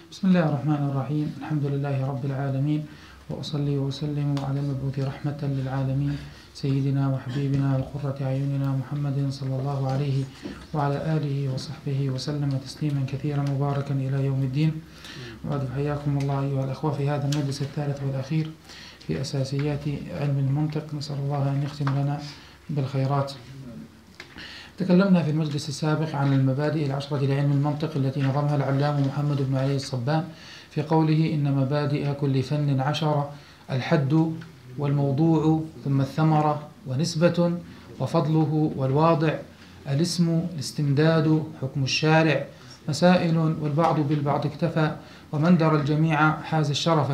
بسم الله الرحمن الرحيم. الحمد لله رب العالمين، وأصلي وأسلم على المبعوث رحمة للعالمين سيدنا وحبيبنا وقرة أعيننا محمد صلى الله عليه وعلى آله وصحبه وسلم تسليما كثيرا مباركا إلى يوم الدين. وبعد، حياكم الله أيها الأخوة في هذا المجلس الثالث والأخير في أساسيات علم المنطق. نسأل الله أن يختم لنا بالخيرات. تكلمنا في المجلس السابق عن المبادئ العشرة لعلم المنطق التي نظمها العلامة محمد بن علي الصبان في قوله: إن مبادئ كل فن 10، الحد والموضوع ثم الثمرة ونسبة وفضله والواضع، الاسم، الاستمداد، حكم الشارع، مسائل والبعض بالبعض اكتفى، ومن درى الجميع حاز الشرف.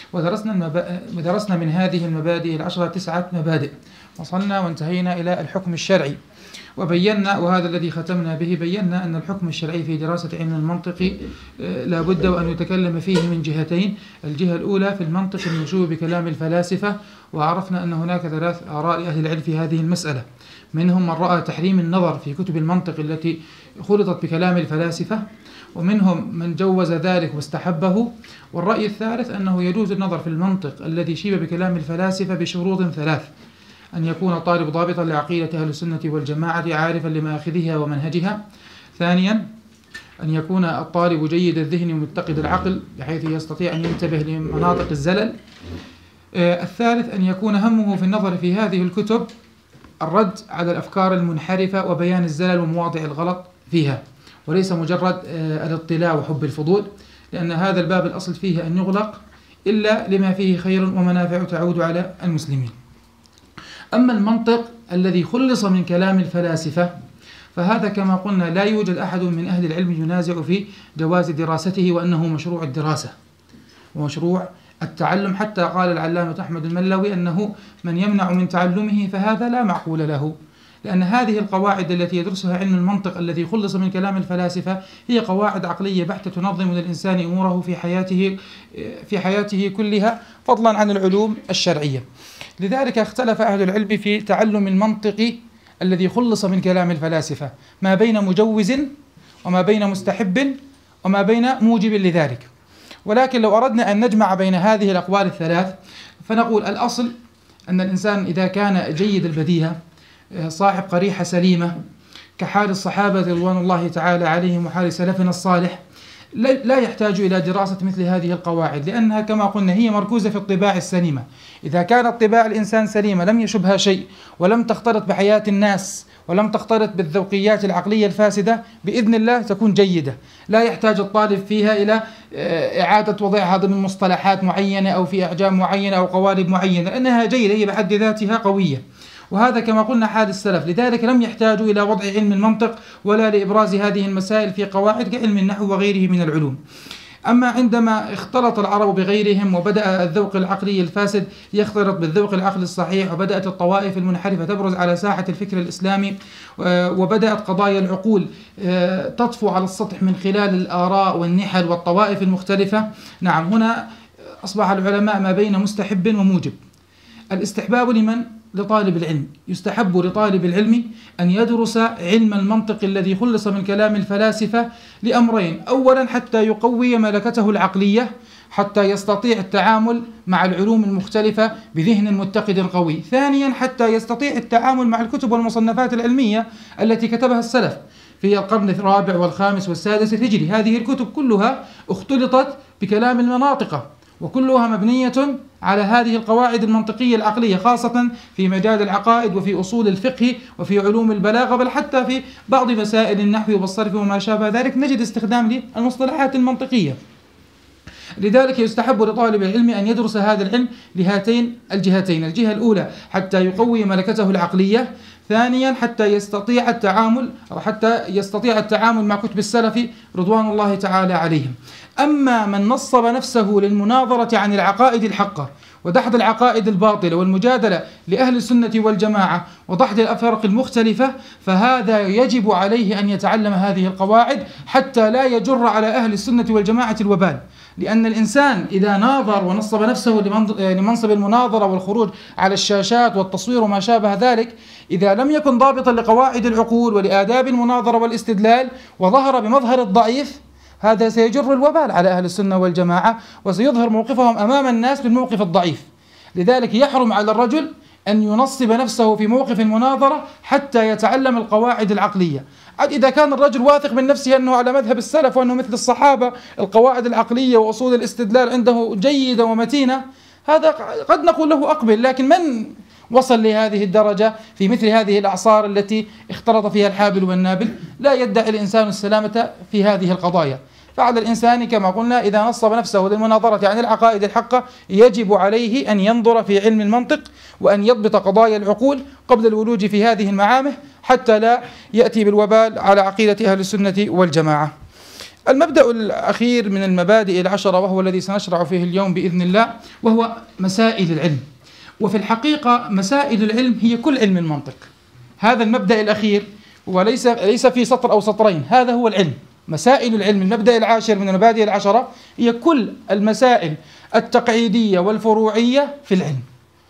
ودرسنا من هذه المبادئ العشرة 9 مبادئ. وصلنا وانتهينا إلى الحكم الشرعي، وبينا، وهذا الذي ختمنا به، بينا أن الحكم الشرعي في دراسة علم المنطق لا بد وأن يتكلم فيه من جهتين. الجهة الأولى في المنطق النشوء بكلام الفلاسفة، وعرفنا أن هناك 3 آراء أهل العلم في هذه المسألة. منهم من رأى تحريم النظر في كتب المنطق التي خلطت بكلام الفلاسفة، ومنهم من جوز ذلك واستحبه. والرأي الثالث أنه يجوز النظر في المنطق الذي شيب بكلام الفلاسفة بشروط 3: أن يكون الطالب ضابطا لعقيدة أهل السنة والجماعة عارفا لمآخذها ومنهجها. ثانيا، أن يكون الطالب جيد الذهن ومتقد العقل بحيث يستطيع أن ينتبه لمناطق الزلل. الثالث، أن يكون همه في النظر في هذه الكتب الرد على الأفكار المنحرفة وبيان الزلل ومواضع الغلط فيها، وليس مجرد الاطلاع وحب الفضول، لأن هذا الباب الأصل فيه أن يغلق إلا لما فيه خير ومنافع تعود على المسلمين. أما المنطق الذي خلص من كلام الفلاسفة فهذا كما قلنا لا يوجد أحد من أهل العلم ينازع في جواز دراسته وأنه مشروع الدراسة ومشروع التعلم. حتى قال العلامة أحمد الملوي أنه من يمنع من تعلمه فهذا لا معقول له، لأن هذه القواعد التي يدرسها علم المنطق الذي خلص من كلام الفلاسفة هي قواعد عقلية بحتة تنظم للإنسان أموره في حياته كلها، فضلا عن العلوم الشرعية. لذلك اختلف أهل العلم في تعلم المنطق الذي خلص من كلام الفلاسفة، ما بين مجوز وما بين مستحب وما بين موجب لذلك. ولكن لو أردنا أن نجمع بين هذه الأقوال ال3 فنقول الأصل أن الإنسان إذا كان جيد البديهة صاحب قريحة سليمة كحال الصحابة رضوان الله تعالى عليهم وحال سلفنا الصالح لا يحتاج إلى دراسة مثل هذه القواعد، لأنها كما قلنا هي مركوزة في الطباع السليمة. إذا كانت طباع الإنسان سليمة لم يشبها شيء ولم تختلط بحياة الناس ولم تختلط بالذوقيات العقلية الفاسدة، بإذن الله تكون جيدة، لا يحتاج الطالب فيها إلى إعادة وضعها ضمن مصطلحات معينة أو في أعجام معينة أو قوالب معينة، لأنها جيدة هي بحد ذاتها قوية. وهذا كما قلنا حال السلف، لذلك لم يحتاجوا إلى وضع علم المنطق ولا لإبراز هذه المسائل في قواعد كعلم النحو وغيره من العلوم. أما عندما اختلط العرب بغيرهم وبدأ الذوق العقلي الفاسد يختلط بالذوق العقلي الصحيح، وبدأت الطوائف المنحرفة تبرز على ساحة الفكر الإسلامي، وبدأت قضايا العقول تطفو على السطح من خلال الآراء والنحل والطوائف المختلفة. نعم، هنا أصبح العلماء ما بين مستحب وموجب. الاستحباب لمن؟ لطالب العلم. يستحب لطالب العلم أن يدرس علم المنطق الذي خلص من كلام الفلاسفة لأمرين: أولا حتى يقوي ملكته العقلية حتى يستطيع التعامل مع العلوم المختلفة بذهن متقد قوي. ثانيا حتى يستطيع التعامل مع الكتب والمصنفات العلمية التي كتبها السلف في القرن الرابع والخامس والسادس الهجري. هذه الكتب كلها اختلطت بكلام المناطق، وكلها مبنية على هذه القواعد المنطقية العقلية، خاصة في مجال العقائد وفي أصول الفقه وفي علوم البلاغة، بل حتى في بعض مسائل النحو والصرف وما شابه ذلك نجد استخدام للمصطلحات المنطقية. لذلك يستحب لطالب العلم أن يدرس هذا العلم لهاتين الجهتين: الجهة الأولى حتى يقوي ملكته العقلية، ثانيا حتى يستطيع التعامل مع كتب السلف رضوان الله تعالى عليهم. أما من نصب نفسه للمناظرة عن العقائد الحقة ودحض العقائد الباطلة والمجادلة لأهل السنة والجماعة ودحض الأفرق المختلفة، فهذا يجب عليه أن يتعلم هذه القواعد حتى لا يجر على أهل السنة والجماعة الوبال. لأن الإنسان إذا ناظر ونصب نفسه لمنصب المناظرة والخروج على الشاشات والتصوير وما شابه ذلك، إذا لم يكن ضابطا لقواعد العقول ولآداب المناظرة والاستدلال وظهر بمظهر الضعيف، هذا سيجر الوبال على أهل السنة والجماعة، وسيظهر موقفهم أمام الناس بالموقف الضعيف. لذلك يحرم على الرجل أن ينصب نفسه في موقف المناظرة حتى يتعلم القواعد العقلية. عاد إذا كان الرجل واثق من نفسه أنه على مذهب السلف وأنه مثل الصحابة القواعد العقلية وأصول الاستدلال عنده جيدة ومتينة، هذا قد نقول له أقبل. لكن من وصل لهذه الدرجة في مثل هذه الأعصار التي اختلط فيها الحابل والنابل؟ لا يدعي الإنسان السلامة في هذه القضايا. فعلى الإنسان كما قلنا إذا نصب نفسه للمناظرة عن العقائد الحقة يجب عليه أن ينظر في علم المنطق وأن يضبط قضايا العقول قبل الولوج في هذه المعامح حتى لا يأتي بالوبال على عقيدة أهل السنة والجماعة. المبدأ الأخير من المبادئ العشرة وهو الذي سنشرع فيه اليوم بإذن الله، وهو مسائل العلم. وفي الحقيقة مسائل العلم هي كل علم المنطق. هذا المبدأ الأخير وليس في سطر أو سطرين، هذا هو العلم. مسائل العلم المبدأ العاشر من المبادئ العشرة هي كل المسائل التقعيدية والفروعية في العلم.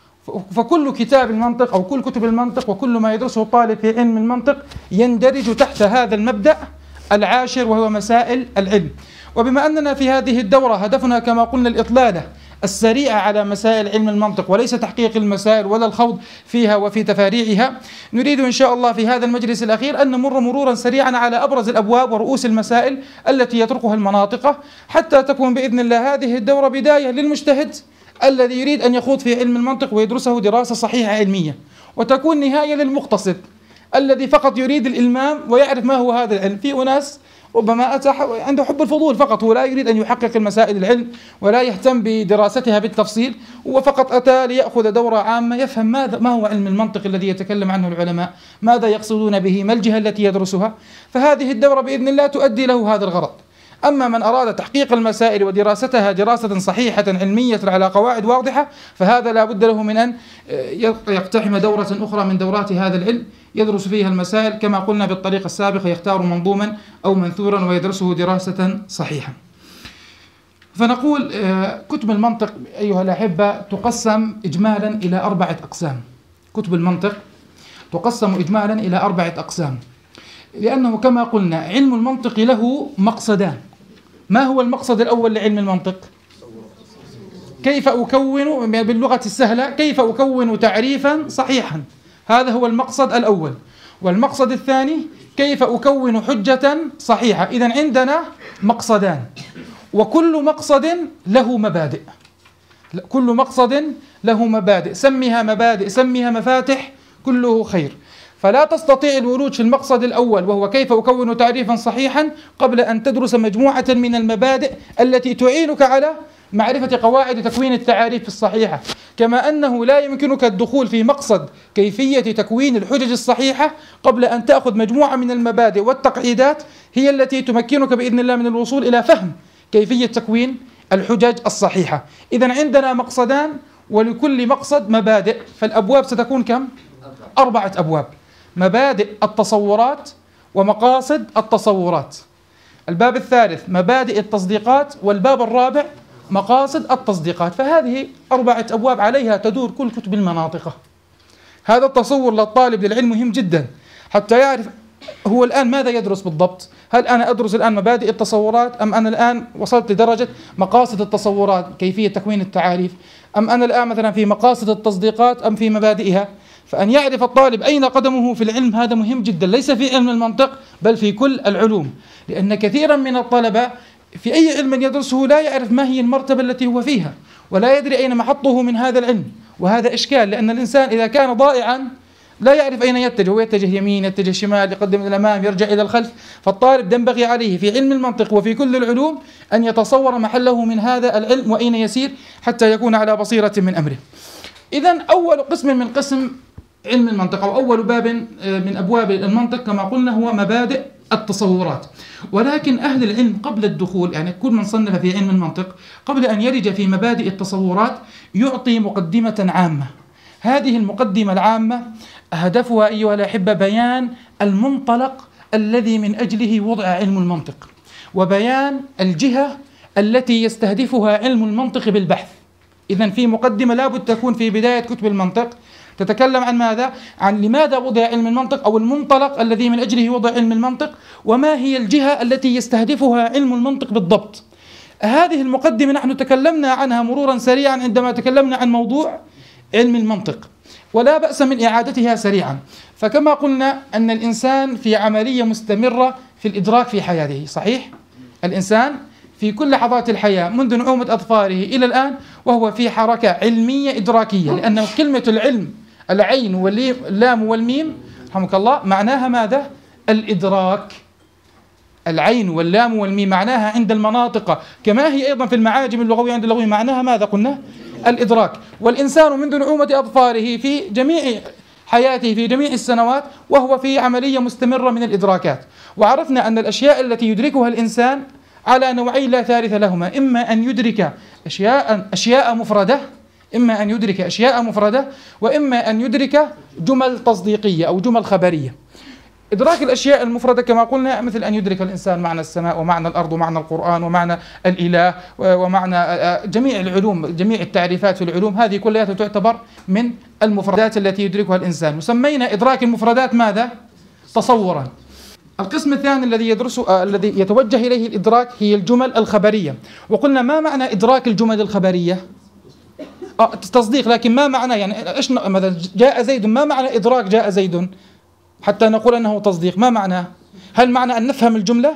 فكل كتاب المنطق أو كل كتب المنطق وكل ما يدرسه الطالب في علم المنطق يندرج تحت هذا المبدأ العاشر وهو مسائل العلم. وبما أننا في هذه الدورة هدفنا كما قلنا الإطلالة السريعة على مسائل علم المنطق وليس تحقيق المسائل ولا الخوض فيها وفي تفاريعها، نريد إن شاء الله في هذا المجلس الأخير أن نمر مرورا سريعا على أبرز الأبواب ورؤوس المسائل التي يطرقها المناطقة، حتى تكون بإذن الله هذه الدورة بداية للمجتهد الذي يريد أن يخوض في علم المنطق ويدرسه دراسة صحيحة علمية، وتكون نهاية للمقتصد الذي فقط يريد الإلمام ويعرف ما هو هذا العلم. في أناس ربما أتى عنده حب الفضول فقط، هو لا يريد أن يحقق المسائل العلم ولا يهتم بدراستها بالتفصيل، هو فقط أتى ليأخذ دورة عامة يفهم ما هو علم المنطق الذي يتكلم عنه العلماء، ماذا يقصدون به، ما الجهة التي يدرسها. فهذه الدورة بإذن الله تؤدي له هذا الغرض. أما من أراد تحقيق المسائل ودراستها دراسة صحيحة علمية على قواعد واضحة فهذا لا بد له من أن يقتحم دورة أخرى من دورات هذا العلم يدرس فيها المسائل كما قلنا بالطريقة السابقة، يختار منظوما أو منثورا ويدرسه دراسة صحيحة. فنقول كتب المنطق أيها الأحبة تقسم إجمالا إلى 4 أقسام. كتب المنطق تقسم إجمالا إلى 4 أقسام، لأنه كما قلنا علم المنطق له مقصدان. ما هو المقصد الأول لعلم المنطق؟ كيف أكون باللغة السهلة كيف أكون تعريفا صحيحا، هذا هو المقصد الأول. والمقصد الثاني كيف أكون حجة صحيحة. إذن عندنا مقصدان، وكل مقصد له مبادئ. كل مقصد له مبادئ، سميها مبادئ سميها مفاتح، كله خير. فلا تستطيع الولوج في المقصد الأول وهو كيف أكون تعريفا صحيحا قبل أن تدرس مجموعة من المبادئ التي تعينك على معرفة قواعد تكوين التعاريف الصحيحة. كما أنه لا يمكنك الدخول في مقصد كيفية تكوين الحجج الصحيحة قبل أن تأخذ مجموعة من المبادئ والتقعيدات هي التي تمكنك بإذن الله من الوصول إلى فهم كيفية تكوين الحجج الصحيحة. إذن عندنا مقصدان ولكل مقصد مبادئ، فالأبواب ستكون كم؟ 4 أبواب: مبادئ التصورات ومقاصد التصورات. الباب الثالث مبادئ التصديقات، والباب الرابع مقاصد التصديقات. فهذه 4 أبواب عليها تدور كل كتب المناطق. هذا التصور للطالب للعلم مهم جدا حتى يعرف هو الآن ماذا يدرس بالضبط. هل أنا أدرس الآن مبادئ التصورات، أم أنا الآن وصلت لدرجة مقاصد التصورات كيفية تكوين التعاريف، أم أنا الآن مثلا في مقاصد التصديقات أم في مبادئها. فأن يعرف الطالب أين قدمه في العلم هذا مهم جدا، ليس في علم المنطق بل في كل العلوم، لأن كثيرا من الطلبة في أي علم يدرسه لا يعرف ما هي المرتبة التي هو فيها ولا يدري أين محطه من هذا العلم، وهذا إشكال، لأن الإنسان إذا كان ضائعا لا يعرف أين يتجه، ويتجه يمين يتجه شمال يقدم إلى الأمام يرجع إلى الخلف. فالطالب ينبغي عليه في علم المنطق وفي كل العلوم أن يتصور محله من هذا العلم وأين يسير حتى يكون على بصيرة من أمره. إذن أول قسم من قسم علم المنطق أو أول باب من أبواب المنطق كما قلنا هو مبادئ التصورات. ولكن أهل العلم قبل الدخول، يعني كل من صنف في علم المنطق قبل أن يرج في مبادئ التصورات يعطي مقدمة عامة. هذه المقدمة العامة هدفها أيها الأحبة بيان المنطلق الذي من أجله وضع علم المنطق، وبيان الجهة التي يستهدفها علم المنطق بالبحث. إذن في مقدمة لابد تكون في بداية كتب المنطق تتكلم عن ماذا؟ عن لماذا وضع علم المنطق أو المنطلق الذي من أجله وضع علم المنطق، وما هي الجهة التي يستهدفها علم المنطق بالضبط. هذه المقدمة نحن تكلمنا عنها مرورا سريعا عندما تكلمنا عن موضوع علم المنطق، ولا بأس من إعادتها سريعا. فكما قلنا أن الإنسان في عملية مستمرة في الإدراك في حياته، صحيح؟ الإنسان في كل لحظات الحياة منذ نعومة أظفاره إلى الآن وهو في حركة علمية إدراكية، لأن كلمة العلم العين واللام والميم رحمك الله معناها ماذا؟ الإدراك. العين واللام والميم معناها عند المناطق كما هي أيضا في المعاجم اللغوية عند اللغوي معناها ماذا قلنا؟ الإدراك. والإنسان منذ نعومة أظفاره في جميع حياته في جميع السنوات وهو في عملية مستمرة من الإدراكات. وعرفنا أن الأشياء التي يدركها الإنسان على نوعين لا ثالث لهما، إما أن يدرك أشياء مفردة، إما أن يدرك أشياء مفردة، وإما أن يدرك جمل تصديقية أو جمل خبرية. إدراك الأشياء المفردة كما قلنا مثل أن يدرك الإنسان معنى السماء ومعنى الأرض ومعنى القرآن ومعنى الإله ومعنى جميع العلوم، جميع التعريفات في العلوم، هذه كلها تعتبر من المفردات التي يدركها الإنسان. وسمينا إدراك المفردات ماذا؟ تصورا. القسم الثاني الذي يتوجه إليه الإدراك هي الجمل الخبرية. وقلنا ما معنى إدراك الجمل الخبرية؟ تصديق، لكن ما معنى يعني إيش مثلا جاء زيد، ما معنى إدراك جاء زيد حتى نقول أنه تصديق؟ ما معناه؟ هل معنى أن نفهم الجملة؟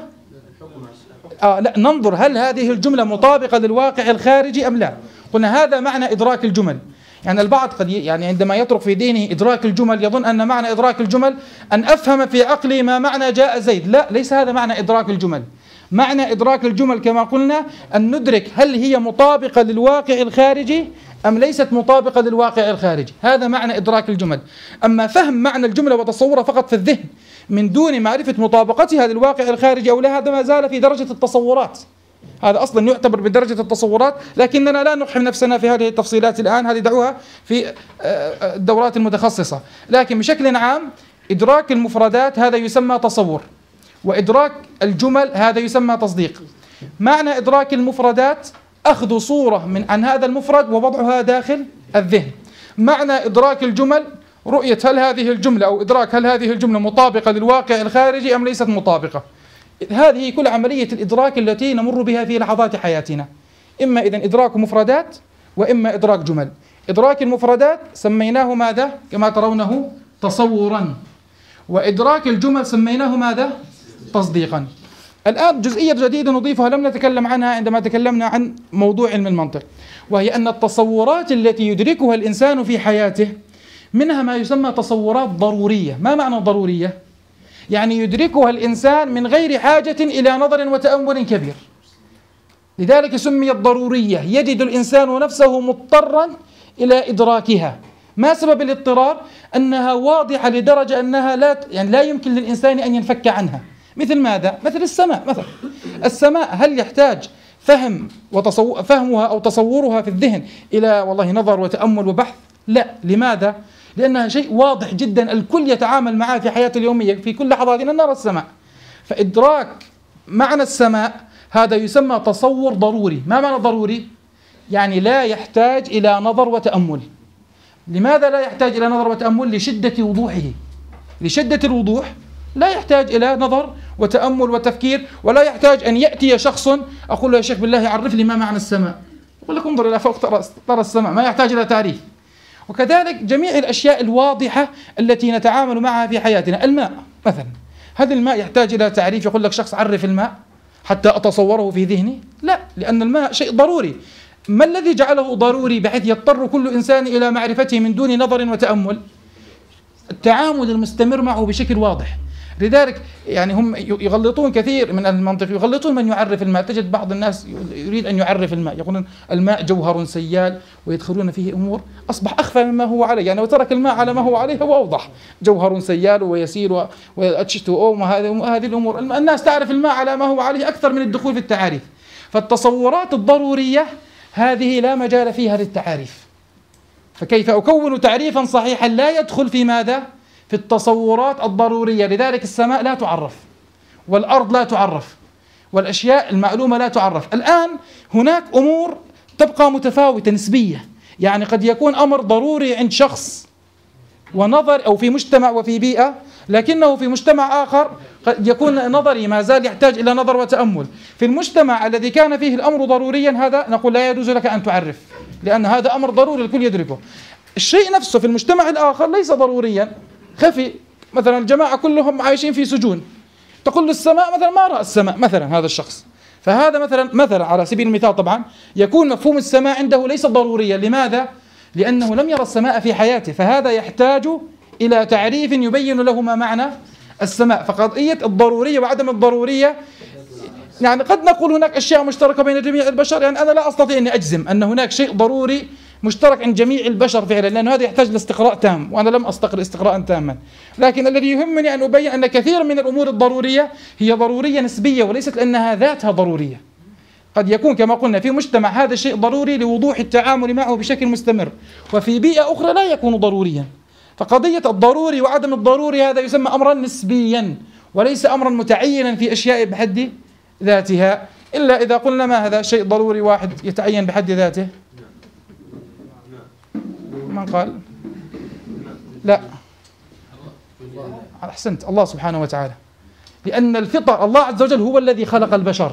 لا، ننظر هل هذه الجملة مطابقة للواقع الخارجي أم لا. قلنا هذا معنى إدراك الجمل. يعني البعض قد يعني عندما يترك في دينه إدراك الجمل يظن أن معنى إدراك الجمل أن أفهم في عقلي ما معنى جاء زيد. لا، ليس هذا معنى إدراك الجمل. معنى إدراك الجمل كما قلنا أن ندرك هل هي مطابقة للواقع الخارجي أم ليست مطابقة للواقع الخارجي. هذا معنى إدراك الجمل. أما فهم معنى الجملة وتصورها فقط في الذهن من دون معرفة مطابقتها للواقع الخارجي أو لا، هذا ما زال في درجة التصورات. هذا أصلا يعتبر بدرجة التصورات، لكننا لا نقحم نفسنا في هذه التفصيلات الآن، هذه دعوها في الدورات المتخصصة. لكن بشكل عام إدراك المفردات هذا يسمى تصور، وإدراك الجمل هذا يسمى تصديق. معنى إدراك المفردات أخذ صورة عن هذا المفرد ووضعها داخل الذهن. معنى إدراك الجمل رؤية هل هذه الجملة أو إدراك هل هذه الجملة مطابقة للواقع الخارجي أم ليست مطابقة. هذه كل عملية الإدراك التي نمر بها في لحظات حياتنا، إما إذن إدراك مفردات وإما إدراك جمل. إدراك المفردات سميناه ماذا؟ كما ترونه تصورا. وإدراك الجمل سميناه ماذا؟ تصديقا. الآن جزئية جديدة نضيفها لم نتكلم عنها عندما تكلمنا عن موضوع علم المنطق، وهي أن التصورات التي يدركها الإنسان في حياته منها ما يسمى تصورات ضرورية. ما معنى ضرورية؟ يعني يدركها الإنسان من غير حاجة إلى نظر وتأمل كبير، لذلك سميت ضرورية. يجد الإنسان نفسه مضطرا إلى إدراكها. ما سبب الاضطرار؟ أنها واضحة لدرجة أنها لا يمكن للإنسان أن ينفك عنها. مثل ماذا؟ مثل السماء مثلا. السماء هل يحتاج فهمها أو تصورها في الذهن إلى والله نظر وتأمل وبحث؟ لا. لماذا؟ لأنها شيء واضح جدا الكل يتعامل معه في حياته اليومية، في كل لحظاتنا نرى السماء. فإدراك معنى السماء هذا يسمى تصور ضروري. ما معنى ضروري؟ يعني لا يحتاج إلى نظر وتأمل. لماذا لا يحتاج إلى نظر وتأمل؟ لشدة وضوحه. لشدة الوضوح لا يحتاج إلى نظر وتأمل وتفكير، ولا يحتاج أن يأتي شخص أقول له يا شيخ بالله عرف لي ما معنى السماء، يقول لك انظر إلى فوق ترى السماء، ما يحتاج إلى تعريف. وكذلك جميع الأشياء الواضحة التي نتعامل معها في حياتنا. الماء مثلا، هل الماء يحتاج إلى تعريف؟ يقول لك شخص عرف الماء حتى أتصوره في ذهني؟ لا، لأن الماء شيء ضروري. ما الذي جعله ضروري بحيث يضطر كل إنسان إلى معرفته من دون نظر وتأمل؟ التعامل المستمر معه بشكل واضح. لذلك يعني هم يغلطون كثير من المنطق، يغلطون من يعرف الماء. تجد بعض الناس يريد أن يعرف الماء، يقولون الماء جوهر سيال، ويدخلون فيه أمور أصبح أخفى مما هو عليه. يعني وترك الماء على ما هو عليه هو أوضح، جوهر سيال ويسير وH2O وهذه الأمور. الناس تعرف الماء على ما هو عليه أكثر من الدخول في التعاريف. فالتصورات الضرورية هذه لا مجال فيها للتعاريف. فكيف أكون تعريفا صحيحا لا يدخل في ماذا؟ في التصورات الضرورية. لذلك السماء لا تعرف، والأرض لا تعرف، والأشياء المعلومة لا تعرف. الآن هناك أمور تبقى متفاوتة نسبية. يعني قد يكون أمر ضروري عند شخص ونظر أو في مجتمع وفي بيئة، لكنه في مجتمع آخر قد يكون نظري ما زال يحتاج إلى نظر وتأمل. في المجتمع الذي كان فيه الأمر ضروريا هذا نقول لا يجوز لك أن تعرف، لأن هذا أمر ضروري الكل يدركه. الشيء نفسه في المجتمع الآخر ليس ضروريا، خفي، مثلا الجماعة كلهم عايشين في سجون، تقول السماء مثلا ما رأى السماء مثلا هذا الشخص، فهذا مثلا على سبيل المثال طبعا يكون مفهوم السماء عنده ليس ضروريا. لماذا؟ لأنه لم يرى السماء في حياته، فهذا يحتاج إلى تعريف يبين له ما معنى السماء. فقضية الضرورية وعدم الضرورية، يعني قد نقول هناك أشياء مشتركة بين جميع البشر، يعني أنا لا أستطيع أن أجزم أن هناك شيء ضروري مشترك عند جميع البشر فعلا، لأن هذا يحتاج لاستقراء تام، وأنا لم أستقر استقراء تاما. لكن الذي يهمني أن أبين أن كثير من الأمور الضرورية هي ضرورية نسبية وليست لأنها ذاتها ضرورية. قد يكون كما قلنا في مجتمع هذا الشيء ضروري لوضوح التعامل معه بشكل مستمر، وفي بيئة أخرى لا يكون ضروريا. فقضية الضروري وعدم الضروري هذا يسمى أمرا نسبيا وليس أمرا متعينا في أشياء بحد ذاتها، إلا إذا قلنا ما هذا شيء ضروري واحد يتعين بحد ذاته. من قال؟ لا، أحسنت، الله سبحانه وتعالى، لأن الفطر الله عز وجل هو الذي خلق البشر،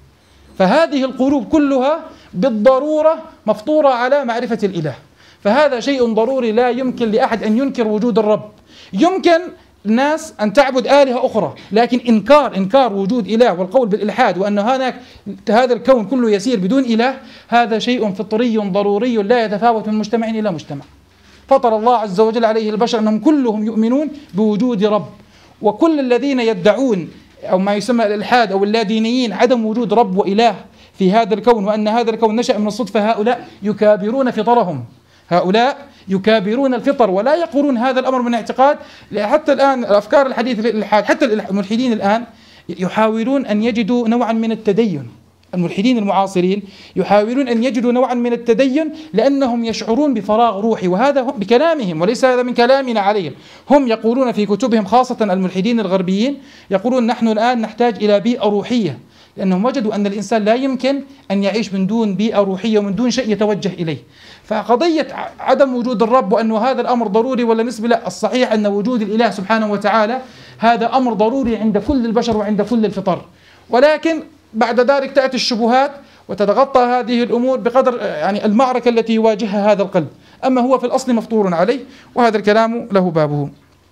فهذه القلوب كلها بالضرورة مفطورة على معرفة الإله، فهذا شيء ضروري لا يمكن لأحد أن ينكر وجود الرب. يمكن الناس أن تعبد آلهة أخرى، لكن إنكار وجود إله والقول بالإلحاد وأن هذا الكون كله يسير بدون إله، هذا شيء فطري ضروري لا يتفاوت من مجتمع إلى مجتمع. فطر الله عز وجل عليه البشر أنهم كلهم يؤمنون بوجود رب، وكل الذين يدعون أو ما يسمى الإلحاد أو اللادينيين عدم وجود رب وإله في هذا الكون وأن هذا الكون نشأ من الصدفة، هؤلاء يكابرون فطرهم، هؤلاء يكابرون الفطر ولا يقولون هذا الأمر من اعتقاد. حتى الآن الأفكار الحديثة للإلحاد، حتى الملحدين الآن يحاولون أن يجدوا نوعا من التدين، الملحدين المعاصرين يحاولون أن يجدوا نوعا من التدين لأنهم يشعرون بفراغ روحي، وهذا بكلامهم وليس هذا من كلامنا عليهم. هم يقولون في كتبهم خاصة الملحدين الغربيين يقولون نحن الآن نحتاج إلى بيئة روحية، لأنهم وجدوا أن الإنسان لا يمكن أن يعيش من دون بيئة روحية ومن دون شيء يتوجه إليه. فقضية عدم وجود الرب وأن هذا الأمر ضروري ولا نسبي، لا، الصحيح أن وجود الإله سبحانه وتعالى هذا أمر ضروري عند كل البشر وعند كل الفطر، ولكن بعد ذلك تأتي الشبهات وتتغطى هذه الأمور بقدر يعني المعركة التي يواجهها هذا القلب، أما هو في الأصل مفطور عليه، وهذا الكلام له بابه.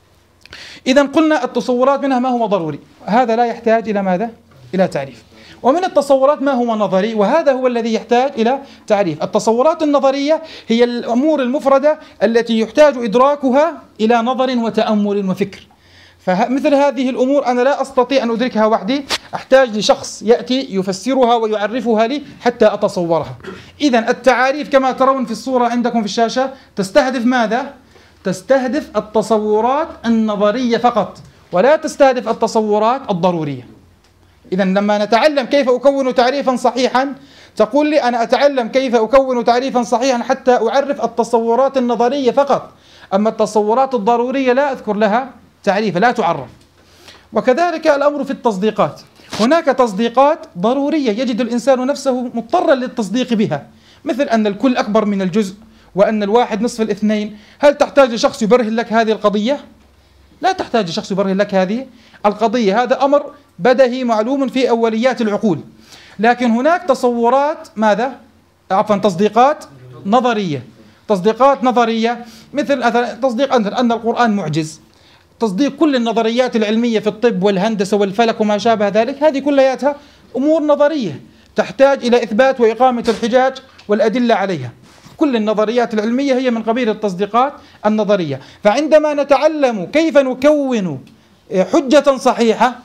إذا قلنا التصورات منها ما هو ضروري، هذا لا يحتاج إلى ماذا؟ إلى تعريف. ومن التصورات ما هو نظري، وهذا هو الذي يحتاج إلى تعريف. التصورات النظرية هي الأمور المفردة التي يحتاج إدراكها إلى نظر وتأمل وفكر. فمثل هذه الأمور أنا لا أستطيع أن أدركها وحدي، أحتاج لشخص يأتي يفسرها ويعرفها لي حتى أتصورها. إذن التعاريف كما ترون في الصورة عندكم في الشاشة تستهدف ماذا؟ تستهدف التصورات النظرية فقط، ولا تستهدف التصورات الضرورية. إذن لما نتعلم كيف أكون تعريفا صحيحا، تقول لي أنا أتعلم كيف أكون تعريفا صحيحا حتى أعرف التصورات النظرية فقط، أما التصورات الضرورية لا أذكر لها تعريفا، لا تعرف. وكذلك الأمر في التصديقات، هناك تصديقات ضرورية يجد الإنسان نفسه مضطرا للتصديق بها، مثل أن الكل أكبر من الجزء، وأن الواحد نصف الاثنين. هل تحتاج لشخص يبرهن لك هذه القضية؟ لا تحتاج لشخص يبرهن لك هذه القضية، هذا أمر بديهي معلوم في أوليات العقول. لكن هناك تصورات ماذا؟ تصديقات نظرية. تصديقات نظرية مثل تصديق أن القرآن معجز، تصديق كل النظريات العلمية في الطب والهندسة والفلك وما شابه ذلك، هذه كلها أمور نظرية تحتاج إلى إثبات وإقامة الحجاج والأدلة عليها. كل النظريات العلمية هي من قبيل التصديقات النظرية. فعندما نتعلم كيف نكون حجة صحيحة،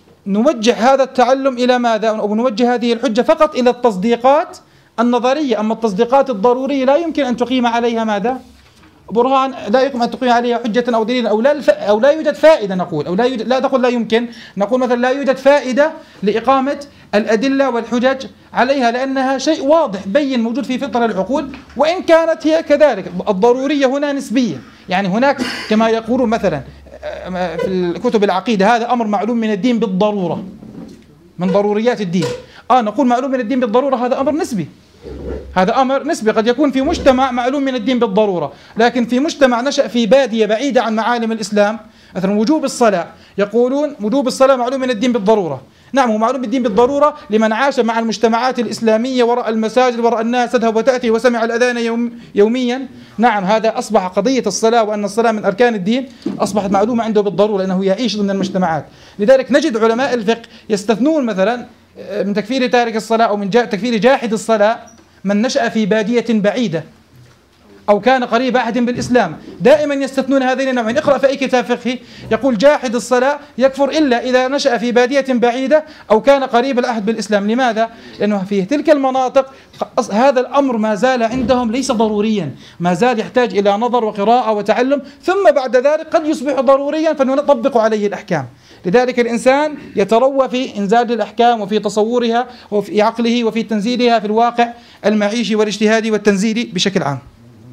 نوجه هذا التعلم إلى ماذا؟ أو نوجه هذه الحجة فقط إلى التصديقات النظرية. أما التصديقات الضرورية لا يمكن أن تقيم عليها ماذا؟ برهان، لا يمكن أن تقيم عليها حجة أو دليل، أو لا يوجد فائدة نقول، أو لا تقول لا يمكن، نقول مثلا لا يوجد فائدة لإقامة الأدلة والحجج عليها، لأنها شيء واضح بين موجود في فطر العقول، وإن كانت هي كذلك. الضرورية هنا نسبية، يعني هناك كما يقولون مثلا في الكتب العقيدة هذا أمر معلوم من الدين بالضرورة، من ضروريات الدين. نقول معلوم من الدين بالضرورة، هذا أمر نسبي، هذا أمر نسبي، قد يكون في مجتمع معلوم من الدين بالضرورة، لكن في مجتمع نشأ في بادية بعيدة عن معالم الإسلام، مثلا وجوب الصلاة، يقولون وجوب الصلاة معلوم من الدين بالضرورة. نعم، هو معلوم بالدين بالضرورة لمن عاش مع المجتمعات الإسلامية وراء المساجد، وراء الناس تذهب وتأتي وسمع الأذان يوميا. نعم، هذا أصبح قضية الصلاة وأن الصلاة من أركان الدين أصبحت معلومة عنده بالضرورة لأنه يعيش ضمن المجتمعات. لذلك نجد علماء الفقه يستثنون مثلا من تكفير تارك الصلاة أو من تكفير جاحد الصلاة من نشأ في بادية بعيدة أو كان قريب عهد بالإسلام. دائما يستثنون هذين النوعين. اقرأ في أي كتاب فقهي يقول جاحد الصلاة يكفر إلا إذا نشأ في بادية بعيدة أو كان قريب العهد بالإسلام. لماذا؟ لأنه في تلك المناطق هذا الأمر ما زال عندهم ليس ضروريا، ما زال يحتاج إلى نظر وقراءة وتعلم، ثم بعد ذلك قد يصبح ضروريا فنطبق عليه الأحكام. لذلك الإنسان يتروى في إنزال الأحكام وفي تصورها وفي عقله وفي تنزيلها في الواقع المعيشي والاجتهادي والتنزيلي بشكل عام.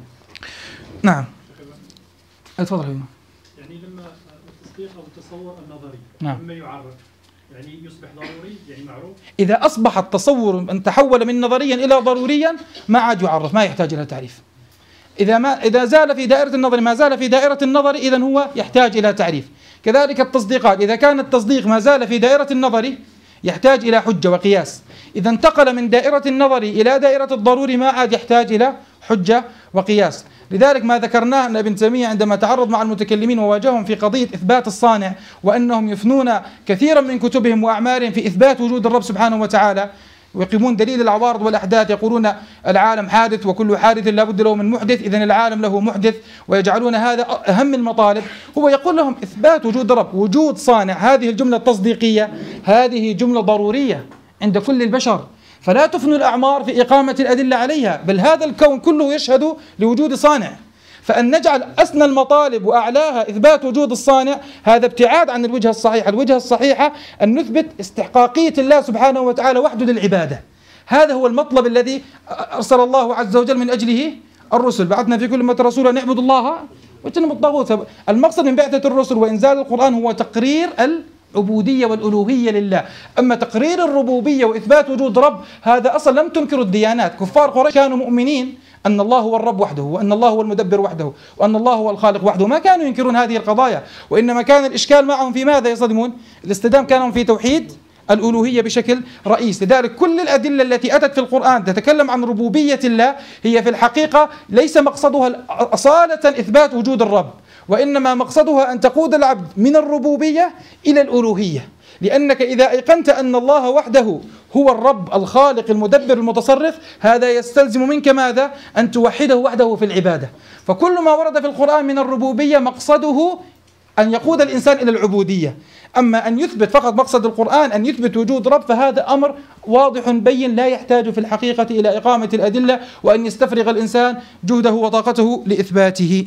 نعم، اتفضل. يعني لما التصديق او التصور النظري لما يعرف يعني يصبح ضروري، يعني معروف. اذا اصبح التصور ان تحول من نظريا الى ضروريا ما عاد يعرف، ما يحتاج الى تعريف. اذا زال في دائره النظر ما زال في دائره النظر اذا هو يحتاج الى تعريف. كذلك التصديقات، اذا كان التصديق ما زال في دائره النظر يحتاج الى حجه وقياس. اذا انتقل من دائره النظر الى دائره الضروري ما عاد يحتاج الى حجه وقياس. لذلك ما ذكرناه أن ابن تيمية عندما تعرض مع المتكلمين وواجههم في قضية إثبات الصانع وأنهم يفنون كثيرا من كتبهم وأعمالهم في إثبات وجود الرب سبحانه وتعالى ويقيمون دليل العوارض والأحداث، يقولون العالم حادث وكل حادث لا بد له من محدث، إذن العالم له محدث، ويجعلون هذا أهم المطالب. هو يقول لهم إثبات وجود الرب، وجود صانع، هذه الجملة التصديقية هذه جملة ضرورية عند كل البشر، فلا تفنوا الأعمار في إقامة الأدلة عليها، بل هذا الكون كله يشهد لوجود صانع. فأن نجعل أسنى المطالب وأعلاها إثبات وجود الصانع هذا ابتعاد عن الوجهة الصحيحة. الوجهة الصحيحة أن نثبت استحقاقية الله سبحانه وتعالى وحده للعبادة. هذا هو المطلب الذي أرسل الله عز وجل من أجله الرسل. بعثنا في كل أمة رسولا نعبد الله واجتنبوا الطاغوت. المقصد من بعثة الرسل وإنزال القرآن هو تقرير العبودية والألوهية لله. أما تقرير الربوبية وإثبات وجود رب هذا أصلا لم تنكر الديانات. كفار قريش كانوا مؤمنين أن الله هو الرب وحده، وأن الله هو المدبر وحده، وأن الله هو الخالق وحده، ما كانوا ينكرون هذه القضايا، وإنما كان الإشكال معهم في ماذا يصطدمون؟ الاصطدام كانوا في توحيد الألوهية بشكل رئيس. لذلك كل الأدلة التي أتت في القرآن تتكلم عن ربوبية الله هي في الحقيقة ليس مقصدها أصالة إثبات وجود الرب، وإنما مقصدها أن تقود العبد من الربوبية إلى الألوهية. لأنك إذا أيقنت أن الله وحده هو الرب الخالق المدبر المتصرف هذا يستلزم منك ماذا؟ أن توحده وحده في العبادة. فكل ما ورد في القرآن من الربوبية مقصده أن يقود الإنسان إلى العبودية. أما أن يثبت فقط مقصد القرآن أن يثبت وجود رب فهذا أمر واضح بين لا يحتاج في الحقيقة إلى إقامة الأدلة وأن يستفرغ الإنسان جهده وطاقته لإثباته،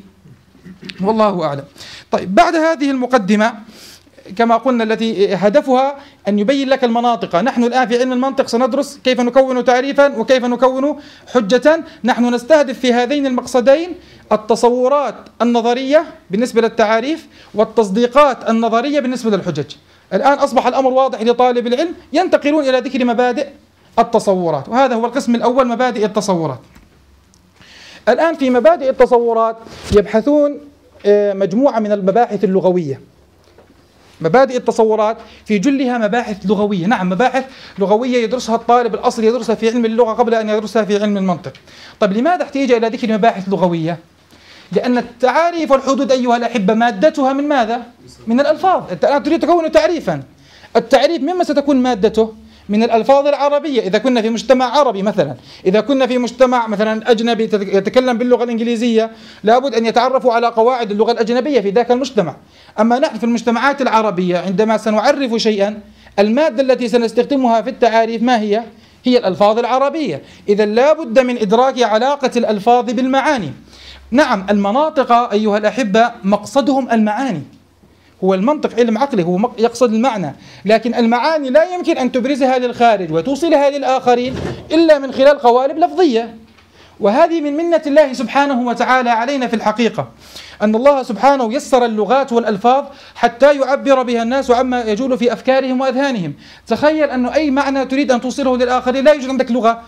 والله أعلم. طيب، بعد هذه المقدمة كما قلنا التي هدفها أن يبين لك المناطق. نحن الآن في علم المنطق سندرس كيف نكون تعريفا وكيف نكون حجة. نحن نستهدف في هذين المقصدين التصورات النظرية بالنسبة للتعاريف والتصديقات النظرية بالنسبة للحجج. الآن أصبح الأمر واضح لطالب العلم، ينتقلون إلى ذكر مبادئ التصورات، وهذا هو القسم الأول، مبادئ التصورات. الآن في مبادئ التصورات يبحثون مجموعة من المباحث اللغوية. مبادئ التصورات في جلها مباحث لغوية. نعم، مباحث لغوية يدرسها الطالب الأصل، يدرسها في علم اللغة قبل أن يدرسها في علم المنطق. طيب، لماذا احتيج إلى ذكر مباحث لغوية؟ لأن التعاريف والحدود أيها الأحبة مادتها من ماذا؟ من الألفاظ. أنت الآن تريد تكون تعريفا، التعريف مما ستكون مادته؟ من الألفاظ العربية. إذا كنا في مجتمع عربي مثلا، إذا كنا في مجتمع مثلا أجنبي يتكلم باللغة الإنجليزية لابد أن يتعرفوا على قواعد اللغة الأجنبية في ذاك المجتمع. أما نحن في المجتمعات العربية عندما سنعرف شيئا المادة التي سنستخدمها في التعاريف ما هي؟ هي الألفاظ العربية. إذا لابد من إدراك علاقة الألفاظ بالمعاني. نعم، المناطق أيها الأحبة مقصدهم المعاني. هو المنطق علم عقلي، هو يقصد المعنى، لكن المعاني لا يمكن أن تبرزها للخارج وتوصلها للآخرين إلا من خلال قوالب لفظية. وهذه من منة الله سبحانه وتعالى علينا في الحقيقة، أن الله سبحانه يسر اللغات والألفاظ حتى يعبر بها الناس عما يجول في أفكارهم وأذهانهم. تخيل أنه أي معنى تريد أن توصله للآخرين لا يوجد عندك لغة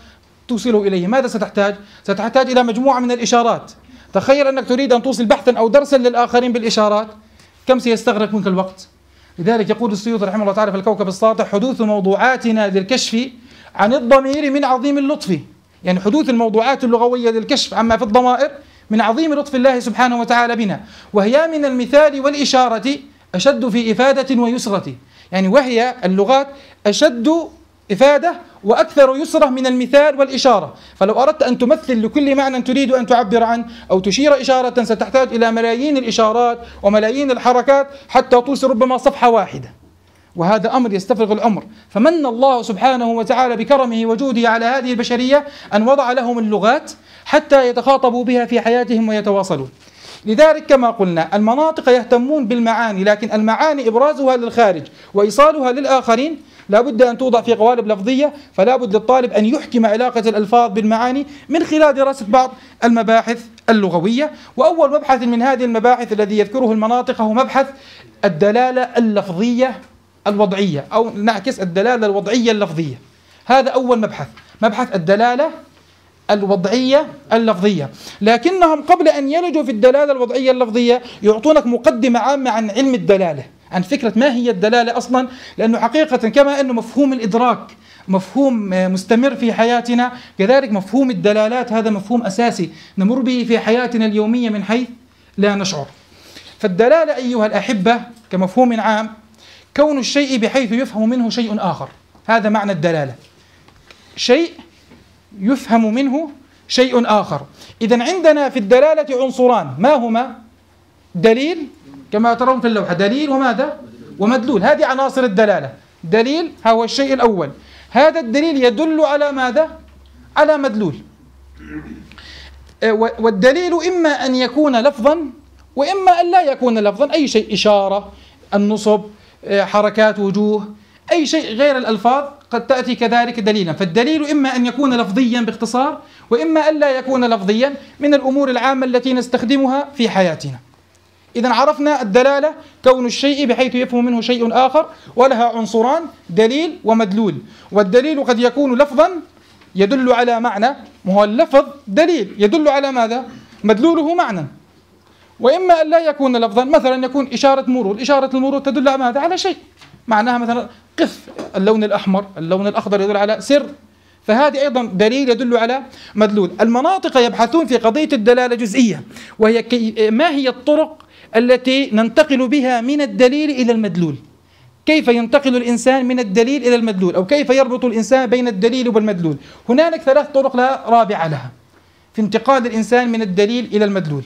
توصله إليه، ماذا ستحتاج؟ ستحتاج إلى مجموعة من الإشارات. تخيل أنك تريد أن توصل بحثا أو درسا للآخرين بالإشارات، كم سيستغرق منك الوقت؟ لذلك يقول السيوطي رحمه الله تعالى في الكوكب الساطع: حدوث موضوعاتنا للكشف عن الضمير من عظيم اللطف. يعني حدوث الموضوعات اللغوية للكشف عما في الضمائر من عظيم لطف الله سبحانه وتعالى بنا، وهي من المثال والإشارة أشد في إفادة ويسرة. يعني وهي اللغات أشد إفادة وأكثر يسرة من المثال والإشارة. فلو أردت أن تمثل لكل معنى تريد أن تعبر عنه أو تشير إشارة ستحتاج إلى ملايين الإشارات وملايين الحركات حتى توصل ربما صفحة واحدة، وهذا أمر يستفرغ العمر. فمن الله سبحانه وتعالى بكرمه وجوده على هذه البشرية أن وضع لهم اللغات حتى يتخاطبوا بها في حياتهم ويتواصلون. لذلك كما قلنا المناطق يهتمون بالمعاني، لكن المعاني إبرازها للخارج وإيصالها للآخرين لا بد أن توضع في قوالب لفظية، فلا بد للطالب أن يحكم علاقة الألفاظ بالمعاني من خلال دراسة بعض المباحث اللغوية. وأول مبحث من هذه المباحث الذي يذكره المناطق هو مبحث الدلالة اللفظية الوضعية، أو نعكس الدلالة الوضعية اللفظية. هذا أول مبحث، مبحث الدلالة الوضعية اللفظية. لكنهم قبل أن يلجوا في الدلالة الوضعية اللفظية يعطونك مقدمة عامة عن علم الدلالة، عن فكرة ما هي الدلالة أصلا، لأنه حقيقة كما أنه مفهوم الإدراك مفهوم مستمر في حياتنا، كذلك مفهوم الدلالات هذا مفهوم أساسي نمر به في حياتنا اليومية من حيث لا نشعر. فالدلالة أيها الأحبة كمفهوم عام كون الشيء بحيث يفهم منه شيء آخر، هذا معنى الدلالة، شيء يفهم منه شيء آخر. إذن عندنا في الدلالة عنصران، ما هما؟ دليل كما ترون في اللوحة، دليل وماذا؟ ومدلول. هذه عناصر الدلالة. دليل هو الشيء الأول، هذا الدليل يدل على ماذا؟ على مدلول. والدليل إما أن يكون لفظا وإما أن لا يكون لفظا، أي شيء، إشارة، النصب، حركات وجوه، أي شيء غير الألفاظ قد تأتي كذلك دليلا. فالدليل إما أن يكون لفظيا باختصار وإما أن لا يكون لفظيا من الأمور العامة التي نستخدمها في حياتنا. إذن عرفنا الدلالة كون الشيء بحيث يفهم منه شيء آخر، ولها عنصران دليل ومدلول. والدليل قد يكون لفظا يدل على معنى، وهو اللفظ دليل يدل على ماذا؟ مدلوله معنى. وإما أن لا يكون لفظا، مثلا يكون إشارة مرور، إشارة المرور تدل على ماذا؟ على شيء، معناها مثلا قف، اللون الأحمر، اللون الأخضر يدل على سر، فهذه أيضا دليل يدل على مدلول. المناطق يبحثون في قضية الدلالة جزئية، وهي ما هي الطرق التي ننتقل بها من الدليل إلى المدلول، كيف ينتقل الإنسان من الدليل إلى المدلول، أو كيف يربط الإنسان بين الدليل والمدلول. هنالك 3 طرق لا رابع لها في انتقال الإنسان من الدليل إلى المدلول.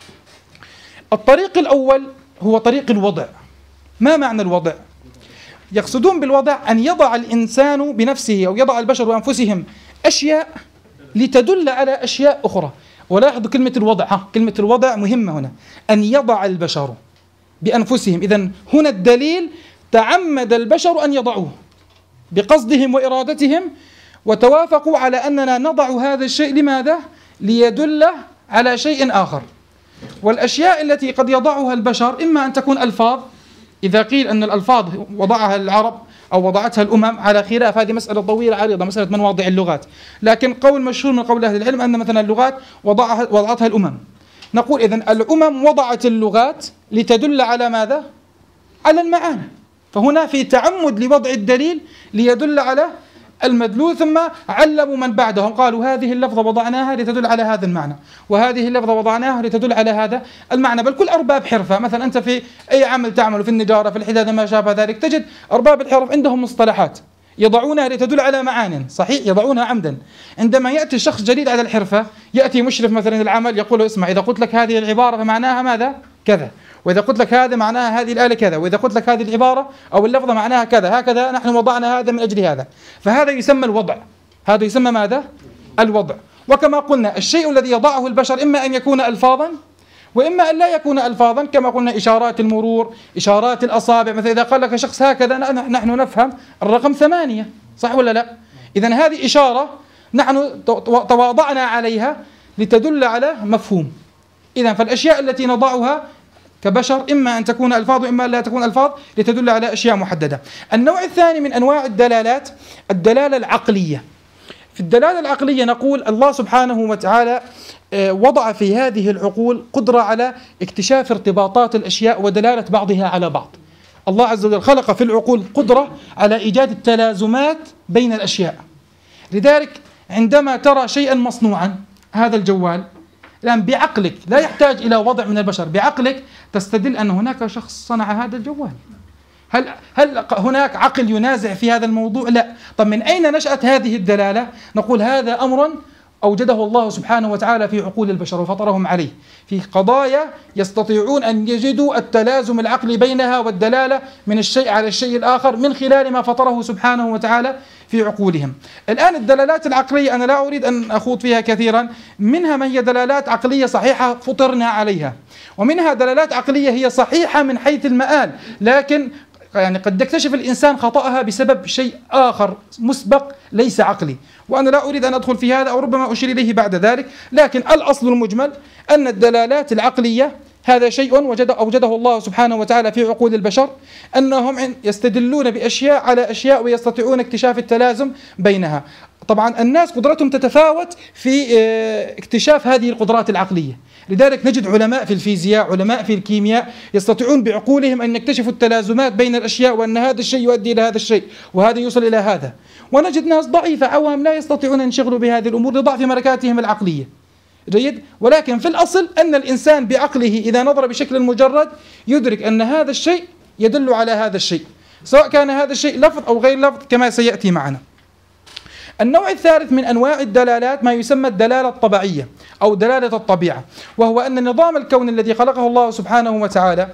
الطريق الأول هو طريق الوضع. ما معنى الوضع؟ يقصدون بالوضع أن يضع الإنسان بنفسه أو يضع البشر بأنفسهم أشياء لتدل على أشياء أخرى. ولاحظوا كلمة الوضع، كلمة الوضع مهمة هنا، أن يضع البشر بأنفسهم. إذن هنا الدليل تعمد البشر أن يضعوه بقصدهم وإرادتهم، وتوافقوا على أننا نضع هذا الشيء لماذا؟ ليدل على شيء آخر. والأشياء التي قد يضعها البشر إما أن تكون ألفاظ، إذا قيل أن الألفاظ وضعها العرب أو وضعتها الأمم على خلاف، هذه مسألة طويلة عريضة، مسألة من واضع اللغات، لكن قول مشهور من قول أهل العلم أن مثلا اللغات وضعتها الأمم. نقول إذن الأمم وضعت اللغات لتدل على ماذا؟ على المعاني. فهنا في تعمد لوضع الدليل ليدل على المدلول، ثم علموا من بعدهم قالوا هذه اللفظة وضعناها لتدل على هذا المعنى، وهذه اللفظة وضعناها لتدل على هذا المعنى. بل كل أرباب حرفة، مثلا أنت في أي عمل تعمل، في النجارة، في الحدادة، ما شابه ذلك، تجد أرباب الحرف عندهم مصطلحات يضعونها لتدل على معان، صحيح، يضعونها عمدا. عندما يأتي شخص جديد على الحرفة، يأتي مشرف مثلا العمل يقول له اسمع، إذا قلت لك هذه العبارة فمعناها ماذا؟ كذا، وإذا قلت لك هذا معناها هذه الآلة كذا، وإذا قلت لك هذه العبارة أو اللفظة معناها كذا، هكذا نحن وضعنا هذا من أجل هذا. فهذا يسمى الوضع، هذا يسمى ماذا؟ الوضع. وكما قلنا الشيء الذي يضعه البشر إما أن يكون ألفاظا وإما أن لا يكون ألفاظا، كما قلنا إشارات المرور، إشارات الأصابع. مثلا إذا قال لك شخص هكذا نحن نفهم الرقم 8، صح ولا لا؟ إذن هذه إشارة نحن تواضعنا عليها لتدل على مفهوم. إذن فالأشياء التي نضعها كبشر إما أن تكون ألفاظ وإما أن لا تكون ألفاظ لتدل على أشياء محددة. النوع الثاني من أنواع الدلالات الدلالة العقلية. في الدلالة العقلية نقول الله سبحانه وتعالى وضع في هذه العقول قدرة على اكتشاف ارتباطات الأشياء ودلالة بعضها على بعض. الله عز وجل خلق في العقول قدرة على إيجاد التلازمات بين الأشياء. لذلك عندما ترى شيئا مصنوعا، هذا الجوال الآن بعقلك، لا يحتاج إلى وضع من البشر، بعقلك تستدل أن هناك شخص صنع هذا الجوال. هل هناك عقل ينازع في هذا الموضوع؟ لا. طب من أين نشأت هذه الدلالة؟ نقول هذا أمر أوجده الله سبحانه وتعالى في عقول البشر وفطرهم عليه، في قضايا يستطيعون أن يجدوا التلازم العقلي بينها والدلالة من الشيء على الشيء الآخر من خلال ما فطره سبحانه وتعالى في عقولهم. الآن الدلالات العقلية أنا لا أريد أن أخوض فيها كثيرا، منها ما هي دلالات عقلية صحيحة فطرنا عليها، ومنها دلالات عقلية هي صحيحة من حيث المآل، لكن يعني قد يكتشف الإنسان خطأها بسبب شيء آخر مسبق ليس عقلي، وأنا لا أريد أن أدخل في هذا أو ربما أشير إليه بعد ذلك. لكن الأصل المجمل أن الدلالات العقلية هذا شيء أوجده الله سبحانه وتعالى في عقول البشر، أنهم يستدلون بأشياء على أشياء ويستطيعون اكتشاف التلازم بينها. طبعا الناس قدرتهم تتفاوت في اكتشاف هذه القدرات العقلية، لذلك نجد علماء في الفيزياء، علماء في الكيمياء يستطيعون بعقولهم أن يكتشفوا التلازمات بين الأشياء، وأن هذا الشيء يؤدي إلى هذا الشيء وهذا يوصل إلى هذا. ونجد ناس ضعيفة عوام لا يستطيعون أن ينشغلوا بهذه الأمور لضعف ملكاتهم العقلية. جيد. ولكن في الأصل أن الإنسان بعقله إذا نظر بشكل مجرد يدرك أن هذا الشيء يدل على هذا الشيء، سواء كان هذا الشيء لفظ أو غير لفظ كما سيأتي معنا. النوع الثالث من أنواع الدلالات ما يسمى الدلالة الطبيعية أو دلالة الطبيعة، وهو أن نظام الكون الذي خلقه الله سبحانه وتعالى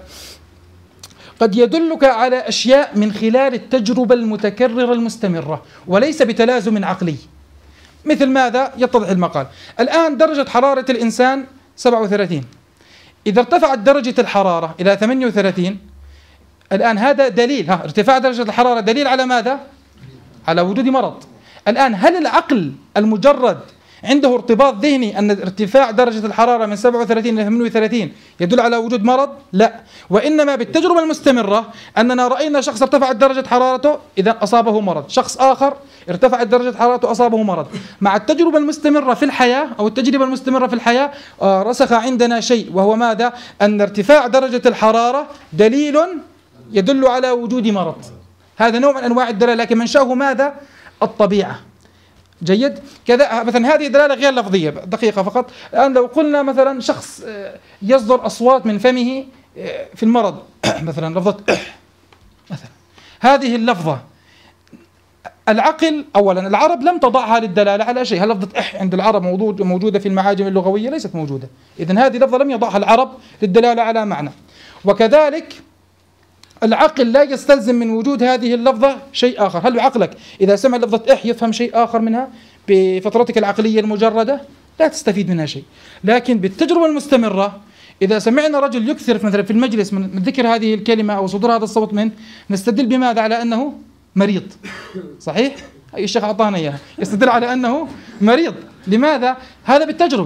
قد يدلك على أشياء من خلال التجربة المتكررة المستمرة وليس بتلازم عقلي. مثل ماذا؟ يتضح المقال. الآن درجة حرارة الإنسان 37، إذا ارتفعت درجة الحرارة إلى 38 الآن هذا دليل، ارتفاع درجة الحرارة دليل على ماذا؟ على وجود مرض. الآن هل العقل المجرد عنده ارتباط ذهني أن ارتفاع درجة الحرارة من 37 إلى 38 يدل على وجود مرض؟ لا، وإنما بالتجربة المستمرة أننا رأينا شخص ارتفعت درجة حرارته إذا أصابه مرض، شخص آخر ارتفعت درجة حرارته أصابه مرض. مع التجربة المستمرة في الحياة أو التجربة المستمرة في الحياة رسخ عندنا شيء، وهو ماذا؟ أن ارتفاع درجة الحرارة دليل يدل على وجود مرض. هذا نوع من أنواع الدلالة، لكن منشأه ماذا؟ الطبيعة. جيد. كذا مثلا هذه دلالة غير لفظية. دقيقة فقط. الآن لو قلنا مثلا شخص يصدر أصوات من فمه في المرض مثلا لفظة مثلا، هذه اللفظة العقل أولا العرب لم تضعها للدلالة على شيء. هل لفظة عند العرب موجودة في المعاجم اللغوية؟ ليست موجودة. إذن هذه لفظة لم يضعها العرب للدلالة على معنى. وكذلك العقل لا يستلزم من وجود هذه اللفظة شيء آخر. هل عقلك إذا سمع لفظة يفهم شيء آخر منها بفطرتك العقلية المجردة؟ لا تستفيد منها شيء. لكن بالتجربة المستمرة إذا سمعنا رجل يكثر مثلا في المجلس من ذكر هذه الكلمة أو صدور هذا الصوت منه، نستدل بماذا؟ على أنه مريض. صحيح؟ أي الشيخ أعطانا إياها، يستدل على أنه مريض. لماذا؟ هذا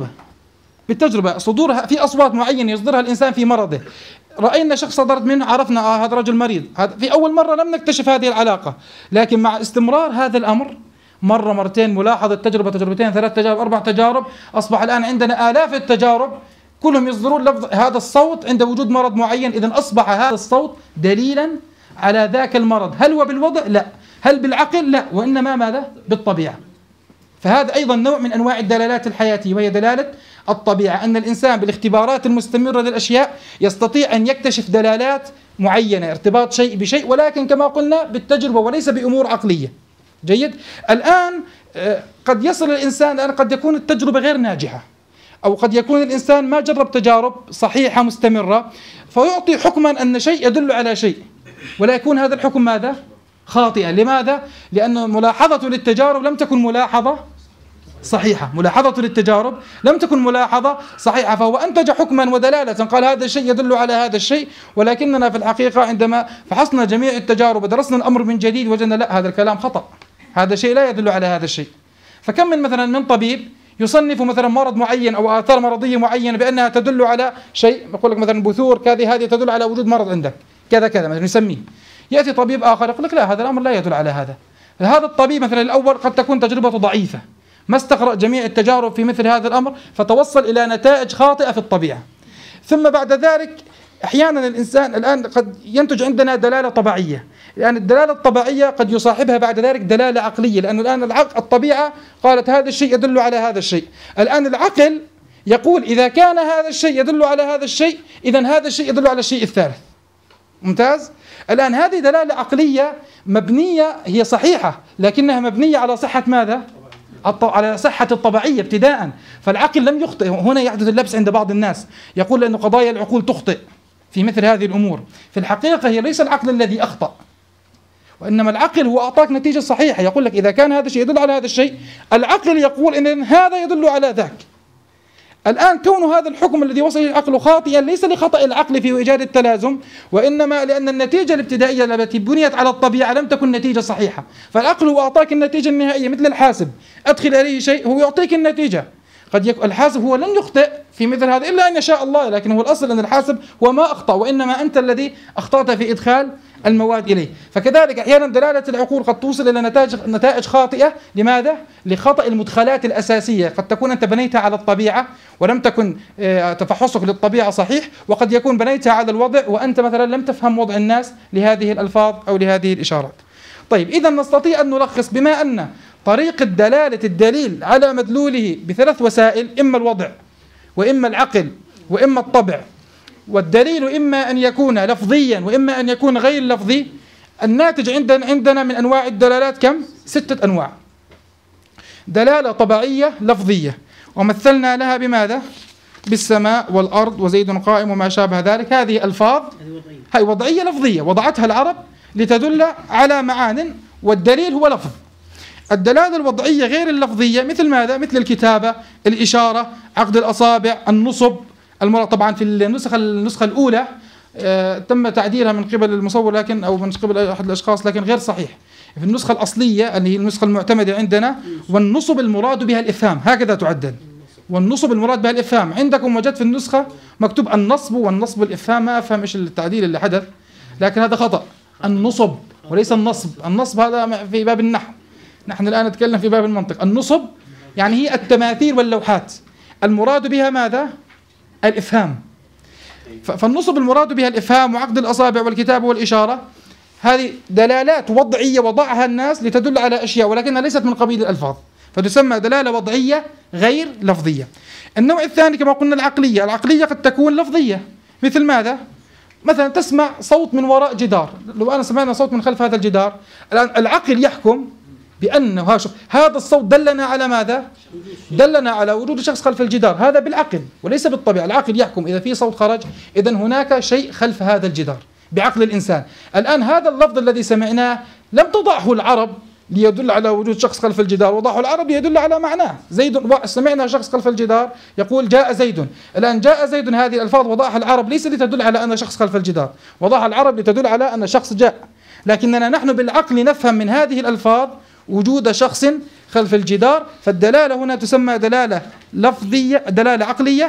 بالتجربة صدورها في أصوات معينة يصدرها الإنسان في مرضه، رأينا شخص صدرت منه عرفنا هذا رجل مريض. في أول مرة لم نكتشف هذه العلاقة، لكن مع استمرار هذا الأمر مرة مرتين ملاحظة تجربة تجربتين 3 تجارب 4 تجارب، أصبح الآن عندنا آلاف التجارب كلهم يصدرون لفظ هذا الصوت عند وجود مرض معين. إذن أصبح هذا الصوت دليلا على ذاك المرض. هل هو بالوضع؟ لا. هل بالعقل؟ لا. وإنما ماذا؟ بالطبيعة. فهذا أيضا نوع من أنواع الدلالات الحياتية، وهي دلالة الطبيعة، أن الإنسان بالاختبارات المستمرة للأشياء يستطيع أن يكتشف دلالات معينة، ارتباط شيء بشيء، ولكن كما قلنا بالتجربة وليس بأمور عقلية. جيد. الآن قد يصل الإنسان، قد يكون التجربة غير ناجحة، أو قد يكون الإنسان ما جرب تجارب صحيحة مستمرة فيعطي حكما أن شيء يدل على شيء، ولا يكون هذا الحكم ماذا؟ خاطئا. لماذا؟ لأن ملاحظة للتجارب لم تكن ملاحظة صحيحة، ملاحظة للتجارب لم تكن ملاحظة صحيحة، فهو أنتج حكما ودلالة قال هذا الشيء يدل على هذا الشيء، ولكننا في الحقيقة عندما فحصنا جميع التجارب ودرسنا الأمر من جديد وجدنا لا، هذا الكلام خطأ، هذا الشيء لا يدل على هذا الشيء. فكم من مثلا من طبيب يصنف مثلا مرض معين أو آثار مرضية معينة بأنها تدل على شيء، يقول لك مثلا بثور هذه تدل على وجود مرض عندك كذا كذا مثلا يسميه. يأتي طبيب آخر يقول لك لا، هذا الأمر لا يدل على هذا. هذا الطبيب مثلا الأول قد تكون تجربته ضعيفة، ما استقرأ جميع التجارب في مثل هذا الأمر، فتوصل إلى نتائج خاطئة في الطبيعة. ثم بعد ذلك أحيانا الإنسان الآن قد ينتج عندنا دلالة طبيعية، لأن الدلالة الطبيعية قد يصاحبها بعد ذلك دلالة عقلية، لأن الآن الطبيعة قالت هذا الشيء يدل على هذا الشيء، الآن العقل يقول إذا كان هذا الشيء يدل على هذا الشيء إذن هذا الشيء يدل على الشيء الثالث. ممتاز؟ الآن هذه دلالة عقلية مبنية، هي صحيحة لكنها مبنية على صحة ماذا؟ على صحة الطبيعية ابتداء، فالعقل لم يخطئ. هنا يحدث اللبس عند بعض الناس، يقول أن قضايا العقول تخطئ في مثل هذه الأمور. في الحقيقة هي ليس العقل الذي أخطأ، وإنما العقل هو أعطاك نتيجة صحيحة، يقول لك إذا كان هذا الشيء يدل على هذا الشيء، العقل يقول إن هذا يدل على ذاك. الآن كون هذا الحكم الذي وصل العقل خاطئا ليس لخطأ العقل في إيجاد التلازم، وإنما لأن النتيجة الابتدائية التي بنيت على الطبيعة لم تكن نتيجة صحيحة، فالعقل هو أعطاك النتيجة النهائية. مثل الحاسب، أدخل عليه شيء هو يعطيك النتيجة. قد يكون الحاسب هو لن يخطئ في مثل هذا إلا أن يشاء الله، لكن هو الأصل أن الحاسب هو ما أخطأ، وإنما أنت الذي أخطأت في إدخال المواد إليه. فكذلك أحيانا دلالة العقول قد توصل إلى نتائج خاطئة. لماذا؟ لخطأ المدخلات الأساسية. قد تكون أنت بنيتها على الطبيعة ولم تكن تفحصك للطبيعة صحيح، وقد يكون بنيتها على الوضع وأنت مثلا لم تفهم وضع الناس لهذه الألفاظ أو لهذه الإشارات. طيب، إذا نستطيع أن نلخص بما أن طريقة دلالة الدليل على مدلوله بثلاث وسائل: إما الوضع، وإما العقل، وإما الطبع. والدليل إما أن يكون لفظيا وإما أن يكون غير لفظي. الناتج عندنا من أنواع الدلالات كم؟ 6 أنواع. دلالة طبيعية لفظية، ومثلنا لها بماذا؟ بالسماء والأرض وزيد قائم وما شابه ذلك. هذه ألفاظ هي وضعية لفظية وضعتها العرب لتدل على معان، والدليل هو لفظ. الدلالة الوضعية غير اللفظية مثل ماذا؟ مثل الكتابة، الإشارة، عقد الأصابع، النصب. طبعا في النسخة الأولى تم تعديلها من قبل المصور لكن أو من قبل أحد الأشخاص، لكن غير صحيح. في النسخة الأصلية اللي هي النسخة المعتمدة عندنا، والنصب المراد بها الإفهام، هكذا تعدل. والنصب المراد بها الإفهام. عندكم وجدت في النسخة مكتوب النصب والنصب الإفهام، ما أفهم إيش التعديل اللي حدث، لكن هذا خطأ. النصب وليس النصب. النصب هذا في باب النحو، نحن الآن نتكلم في باب المنطق. النصب يعني هي التماثيل واللوحات، المراد بها ماذا؟ الإفهام. فالنصب المراد بها الإفهام وعقد الأصابع والكتابة والإشارة. هذه دلالات وضعية وضعها الناس لتدل على أشياء، ولكنها ليست من قبيل الألفاظ، فتسمى دلالة وضعية غير لفظية. النوع الثاني كما قلنا العقلية. العقلية قد تكون لفظية، مثل ماذا؟ مثلا تسمع صوت من وراء جدار. لو أنا سمعنا صوت من خلف هذا الجدار، الآن العقل يحكم بأنه هذا الصوت دلنا على ماذا؟ دلنا على وجود شخص خلف الجدار. هذا بالعقل وليس بالطبيعة. العقل يحكم إذا في صوت خرج إذن هناك شيء خلف هذا الجدار بعقل الإنسان. الآن هذا اللفظ الذي سمعناه لم تضعه العرب ليدل على وجود شخص خلف الجدار، وضعه العرب ليدل على معناه. زيد، سمعنا شخص خلف الجدار يقول جاء زيد. الآن جاء زيد، هذه الألفاظ وضعها العرب ليس لتدل على أن شخص خلف الجدار، وضعها العرب لتدل على أن شخص جاء. لكننا نحن بالعقل نفهم من هذه الألفاظ وجود شخص خلف الجدار. فالدلالة هنا تسمى دلالة لفظية، دلالة عقلية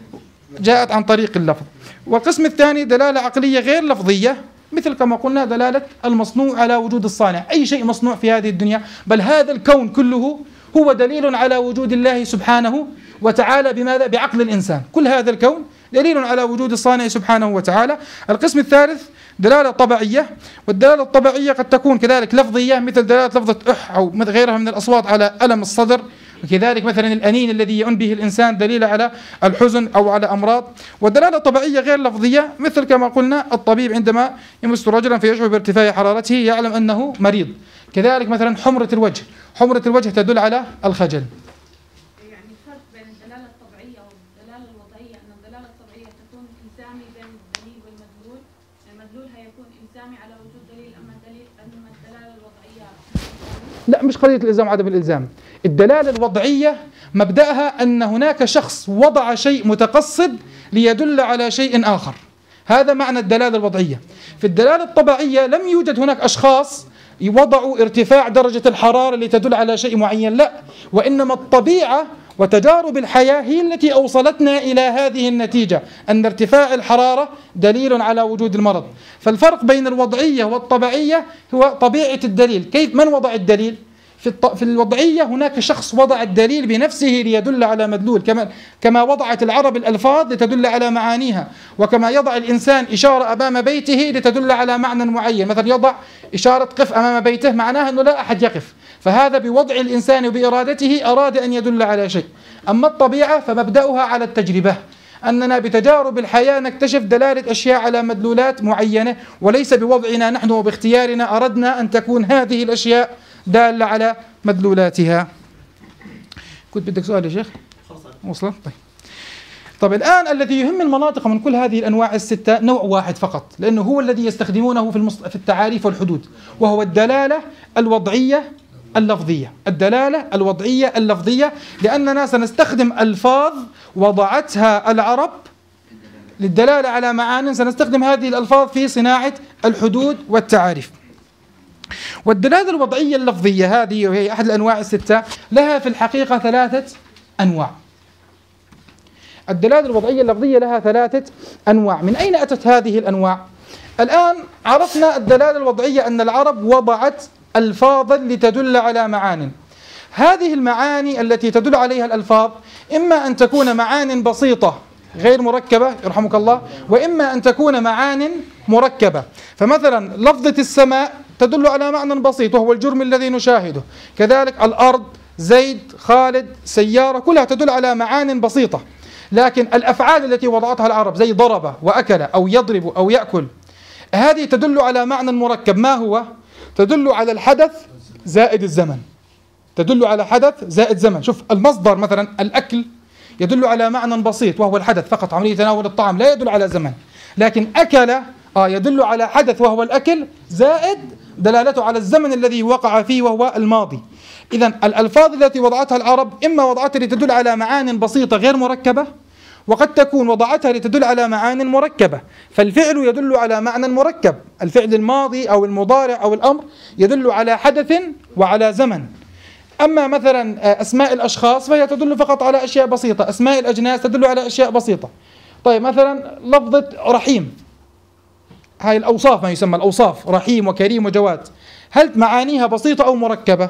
جاءت عن طريق اللفظ. والقسم الثاني دلالة عقلية غير لفظية، مثل كما قلنا دلالة المصنوع على وجود الصانع. أي شيء مصنوع في هذه الدنيا، بل هذا الكون كله هو دليل على وجود الله سبحانه وتعالى. بماذا؟ بعقل الإنسان. كل هذا الكون دليل على وجود الصانع سبحانه وتعالى. القسم الثالث دلالة طبيعية، والدلالة الطبيعية قد تكون كذلك لفظية، مثل دلالة لفظة أح أو غيرها من الأصوات على ألم الصدر، وكذلك مثلا الأنين الذي يئن به الإنسان دليل على الحزن أو على أمراض. والدلالة الطبيعية غير لفظية مثل كما قلنا الطبيب عندما يمس رجلا فيشعر بارتفاع حرارته يعلم أنه مريض. كذلك مثلا حمرة الوجه، حمرة الوجه تدل على الخجل. يعني الفرق بين الدلالة الطبيعية والدلالة الوضعية أن الدلالة الطبيعية تكون إلزامي بين الدليل والمدلول، المدلول هيكون إلزامي على وجود دليل، أما الدلالة الوضعية لا، مش قضية الإلزام عدم الإلزام. الدلالة الوضعية مبدأها أن هناك شخص وضع شيء متقصد ليدل على شيء آخر، هذا معنى الدلالة الوضعية. في الدلالة الطبيعية لم يوجد هناك أشخاص يوضعوا ارتفاع درجة الحرارة لتدل على شيء معين، لا، وإنما الطبيعة وتجارب الحياة هي التي أوصلتنا إلى هذه النتيجة، أن ارتفاع الحرارة دليل على وجود المرض. فالفرق بين الوضعية والطبيعية هو طبيعة الدليل. كيف؟ من وضع الدليل؟ في الوضعية هناك شخص وضع الدليل بنفسه ليدل على مدلول، كما وضعت العرب الألفاظ لتدل على معانيها، وكما يضع الإنسان إشارة أمام بيته لتدل على معنى معين. مثلا يضع إشارة قف أمام بيته معناها أنه لا أحد يقف، فهذا بوضع الإنسان وبإرادته أراد أن يدل على شيء. أما الطبيعة فمبدأها على التجربة، أننا بتجارب الحياة نكتشف دلالة أشياء على مدلولات معينة، وليس بوضعنا نحن وباختيارنا أردنا أن تكون هذه الأشياء دالة على مدلولاتها. كنت بدك سؤال يا شيخ؟ وصلت؟ طيب الآن الذي يهم المناطق من كل هذه الأنواع الستة نوع واحد فقط، لأنه هو الذي يستخدمونه في التعاريف والحدود، وهو الدلالة الوضعية اللفظية. الدلالة الوضعية اللفظية، لأننا سنستخدم ألفاظ وضعتها العرب للدلالة على معان، سنستخدم هذه الألفاظ في صناعة الحدود والتعاريف. والدلالة الوضعية اللفظية هذه، وهي أحد الأنواع الستة، لها في الحقيقة 3 أنواع. الدلالة الوضعية اللفظية لها 3 أنواع. من أين أتت هذه الأنواع؟ الآن عرفنا الدلالة الوضعية أن العرب وضعت ألفاظا لتدل على معان. هذه المعاني التي تدل عليها الألفاظ إما أن تكون معان بسيطة غير مركبة يرحمك الله، وإما أن تكون معان مركبة. فمثلا لفظة السماء تدل على معنى بسيط وهو الجرم الذي نشاهده، كذلك الأرض، زيد، خالد، سيارة، كلها تدل على معان بسيطة. لكن الأفعال التي وضعتها العرب زي ضرب وأكل أو يضرب أو يأكل، هذه تدل على معنى مركب. ما هو؟ تدل على الحدث زائد الزمن. تدل على حدث زائد زمن. شوف المصدر مثلا الأكل يدل على معنى بسيط وهو الحدث فقط، عملية تناول الطعام، لا يدل على زمن. لكن أكل يدل على حدث وهو الأكل زائد دلالته على الزمن الذي وقع فيه وهو الماضي. إذن الألفاظ التي وضعتها العرب إما وضعتها لتدل على معان بسيطة غير مركبة، وقد تكون وضعتها لتدل على معان مركبة. فالفعل يدل على معنى مركب، الفعل الماضي أو المضارع أو الأمر يدل على حدث وعلى زمن. أما مثلا أسماء الأشخاص فهي تدل فقط على أشياء بسيطة، أسماء الأجناس تدل على أشياء بسيطة. طيب مثلا لفظة رحيم، هاي الأوصاف ما يسمى الأوصاف، رحيم وكريم وجواد، هل معانيها بسيطة أو مركبة؟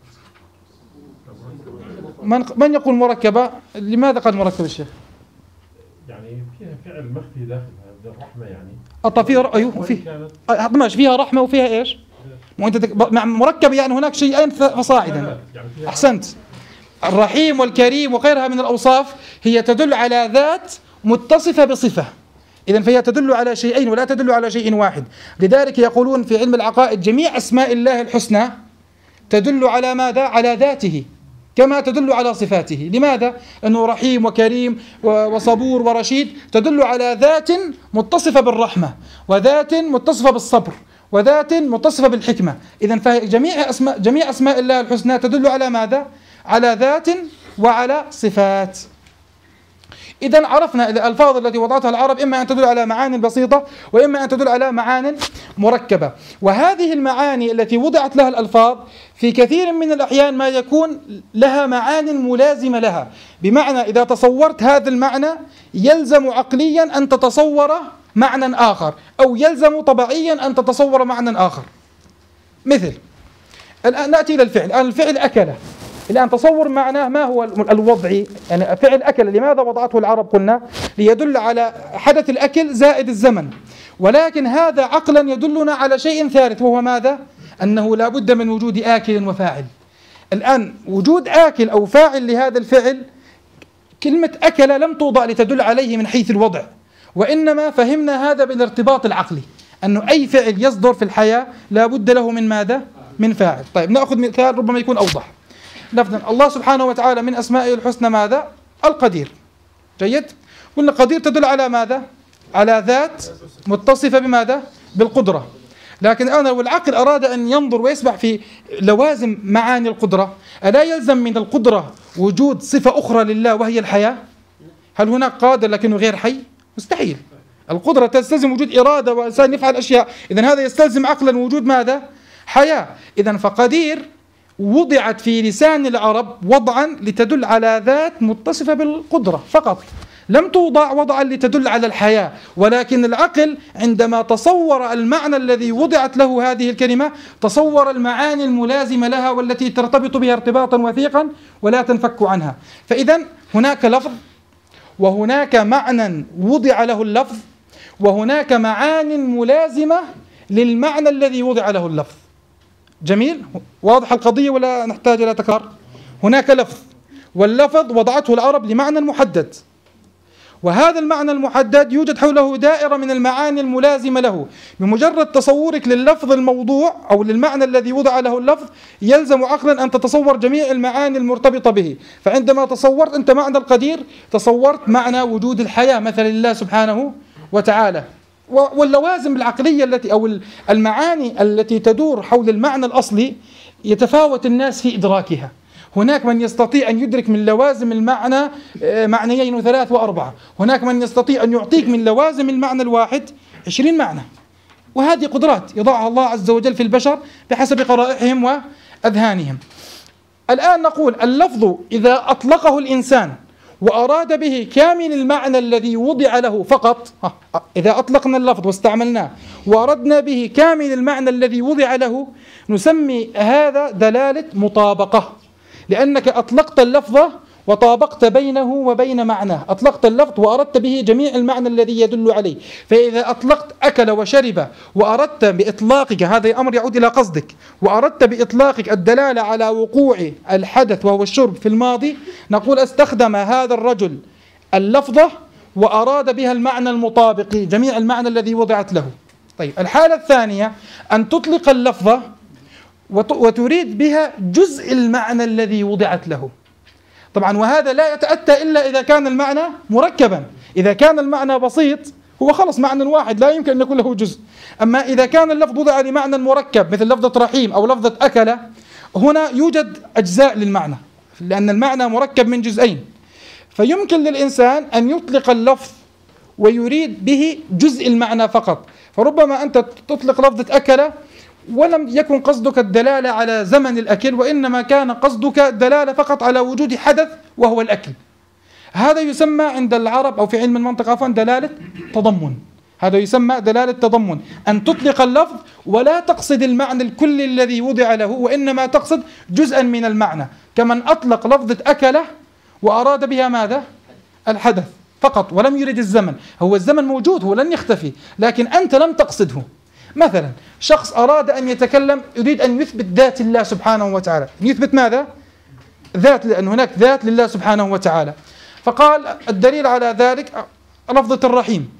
من يقول مركبة؟ لماذا قال مركب الشيخ؟ يعني فيها فعل مخفي داخل الرحمة، يعني فيها فيها رحمة وفيها إيش؟ وأنت مركب يعني هناك شيئين فصاعدا. أحسنت. الرحيم والكريم وغيرها من الأوصاف هي تدل على ذات متصفة بصفة، إذن فهي تدل على شيئين ولا تدل على شيء واحد. لذلك يقولون في علم العقائد جميع أسماء الله الحسنى تدل على ماذا؟ على ذاته كما تدل على صفاته. لماذا؟ أنه رحيم وكريم وصبور ورشيد تدل على ذات متصفة بالرحمة، وذات متصفة بالصبر، وذات متصفة بالحكمة. إذن جميع أسماء الله الحسنى تدل على ماذا؟ على ذات وعلى صفات. إذن عرفنا الألفاظ التي وضعتها العرب إما أن تدل على معان بسيطة وإما أن تدل على معان مركبة. وهذه المعاني التي وضعت لها الألفاظ في كثير من الأحيان ما يكون لها معان ملازمة لها، بمعنى إذا تصورت هذا المعنى يلزم عقليا أن تتصور معنى آخر، أو يلزم طبيعيا أن تتصور معنى آخر. مثل الآن نأتي إلى الفعل. الآن الفعل أكل، الآن تصور معناه ما هو الوضعي، يعني فعل أكل لماذا وضعته العرب؟ قلنا ليدل على حدث الأكل زائد الزمن، ولكن هذا عقلا يدلنا على شيء ثالث وهو ماذا؟ أنه لا بد من وجود آكل وفاعل. الآن وجود آكل أو فاعل لهذا الفعل، كلمة أكل لم توضع لتدل عليه من حيث الوضع، وإنما فهمنا هذا بالارتباط العقلي، أنه أي فعل يصدر في الحياة لا بد له من ماذا؟ من فاعل. طيب نأخذ مثال ربما يكون أوضح. لفظا الله سبحانه وتعالى من أسمائه الحسنى ماذا؟ القدير. جيد؟ قلنا قدير تدل على ماذا؟ على ذات متصفة بماذا؟ بالقدرة. لكن الآن لو العقل أراد أن ينظر ويسبح في لوازم معاني القدرة، ألا يلزم من القدرة وجود صفة أخرى لله وهي الحياة؟ هل هناك قادر لكنه غير حي؟ مستحيل. القدرة تستلزم وجود إرادة وإنسان يفعل أشياء، إذن هذا يستلزم عقلا وجود ماذا؟ حياة. إذن فقدير وضعت في لسان العرب وضعا لتدل على ذات متصفة بالقدرة فقط، لم توضع وضعا لتدل على الحياة، ولكن العقل عندما تصور المعنى الذي وضعت له هذه الكلمة تصور المعاني الملازمة لها والتي ترتبط بها ارتباطا وثيقا ولا تنفك عنها. فإذا هناك لفظ، وهناك معنى وضع له اللفظ، وهناك معان ملازمة للمعنى الذي وضع له اللفظ. جميل؟ واضح القضية ولا نحتاج إلى تكرار؟ هناك لفظ، واللفظ وضعته العرب لمعنى محدد، وهذا المعنى المحدد يوجد حوله دائرة من المعاني الملازمة له. بمجرد تصورك لللفظ الموضوع أو للمعنى الذي وضع له اللفظ يلزم عقلا أن تتصور جميع المعاني المرتبطة به. فعندما تصورت أنت معنى القدير تصورت معنى وجود الحياة مثلا لله سبحانه وتعالى. واللوازم العقلية التي أو المعاني التي تدور حول المعنى الأصلي يتفاوت الناس في إدراكها. هناك من يستطيع أن يدرك من لوازم المعنى معنيين وثلاث وأربعة، هناك من يستطيع أن يعطيك من لوازم المعنى الواحد 20 معنى. وهذه قدرات يضعها الله عز وجل في البشر بحسب قرائحهم وأذهانهم. الآن نقول اللفظ إذا أطلقه الإنسان وأراد به كامل المعنى الذي وضع له فقط، إذا أطلقنا اللفظ واستعملناه وأردنا به كامل المعنى الذي وضع له نسمي هذا دلالة مطابقة، لأنك أطلقت اللفظ وطابقت بينه وبين معناه، أطلقت اللفظ وأردت به جميع المعنى الذي يدل عليه. فإذا أطلقت أكل وشرب وأردت بإطلاقك، هذا أمر يعود إلى قصدك، وأردت بإطلاقك الدلالة على وقوع الحدث وهو الشرب في الماضي، نقول استخدم هذا الرجل اللفظة وأراد بها المعنى المطابق جميع المعنى الذي وضعت له. طيب الحالة الثانية أن تطلق اللفظة وتريد بها جزء المعنى الذي وضعت له. طبعا وهذا لا يتأتى إلا إذا كان المعنى مركبا. إذا كان المعنى بسيط هو خلص معنى واحد لا يمكن أن يكون له جزء. أما إذا كان اللفظ وضع لمعنى مركب مثل لفظة رحيم أو لفظة أكل، هنا يوجد أجزاء للمعنى لأن المعنى مركب من جزئين، فيمكن للإنسان أن يطلق اللفظ ويريد به جزء المعنى فقط. فربما أنت تطلق لفظة أكل ولم يكن قصدك الدلالة على زمن الأكل، وإنما كان قصدك الدلالة فقط على وجود حدث وهو الأكل. هذا يسمى عند العرب أو في علم المنطق عفوا دلالة تضمن. هذا يسمى دلالة تضمن، أن تطلق اللفظ ولا تقصد المعنى الكلي الذي وضع له، وإنما تقصد جزءا من المعنى، كمن أطلق لفظة أكله وأراد بها ماذا؟ الحدث فقط ولم يرد الزمن. هو الزمن موجود، هو لن يختفي، لكن أنت لم تقصده. مثلا شخص أراد أن يتكلم، يريد أن يثبت ذات الله سبحانه وتعالى. يثبت ماذا؟ ذات، لأن هناك ذات لله سبحانه وتعالى. فقال الدليل على ذلك لفظة الرحيم.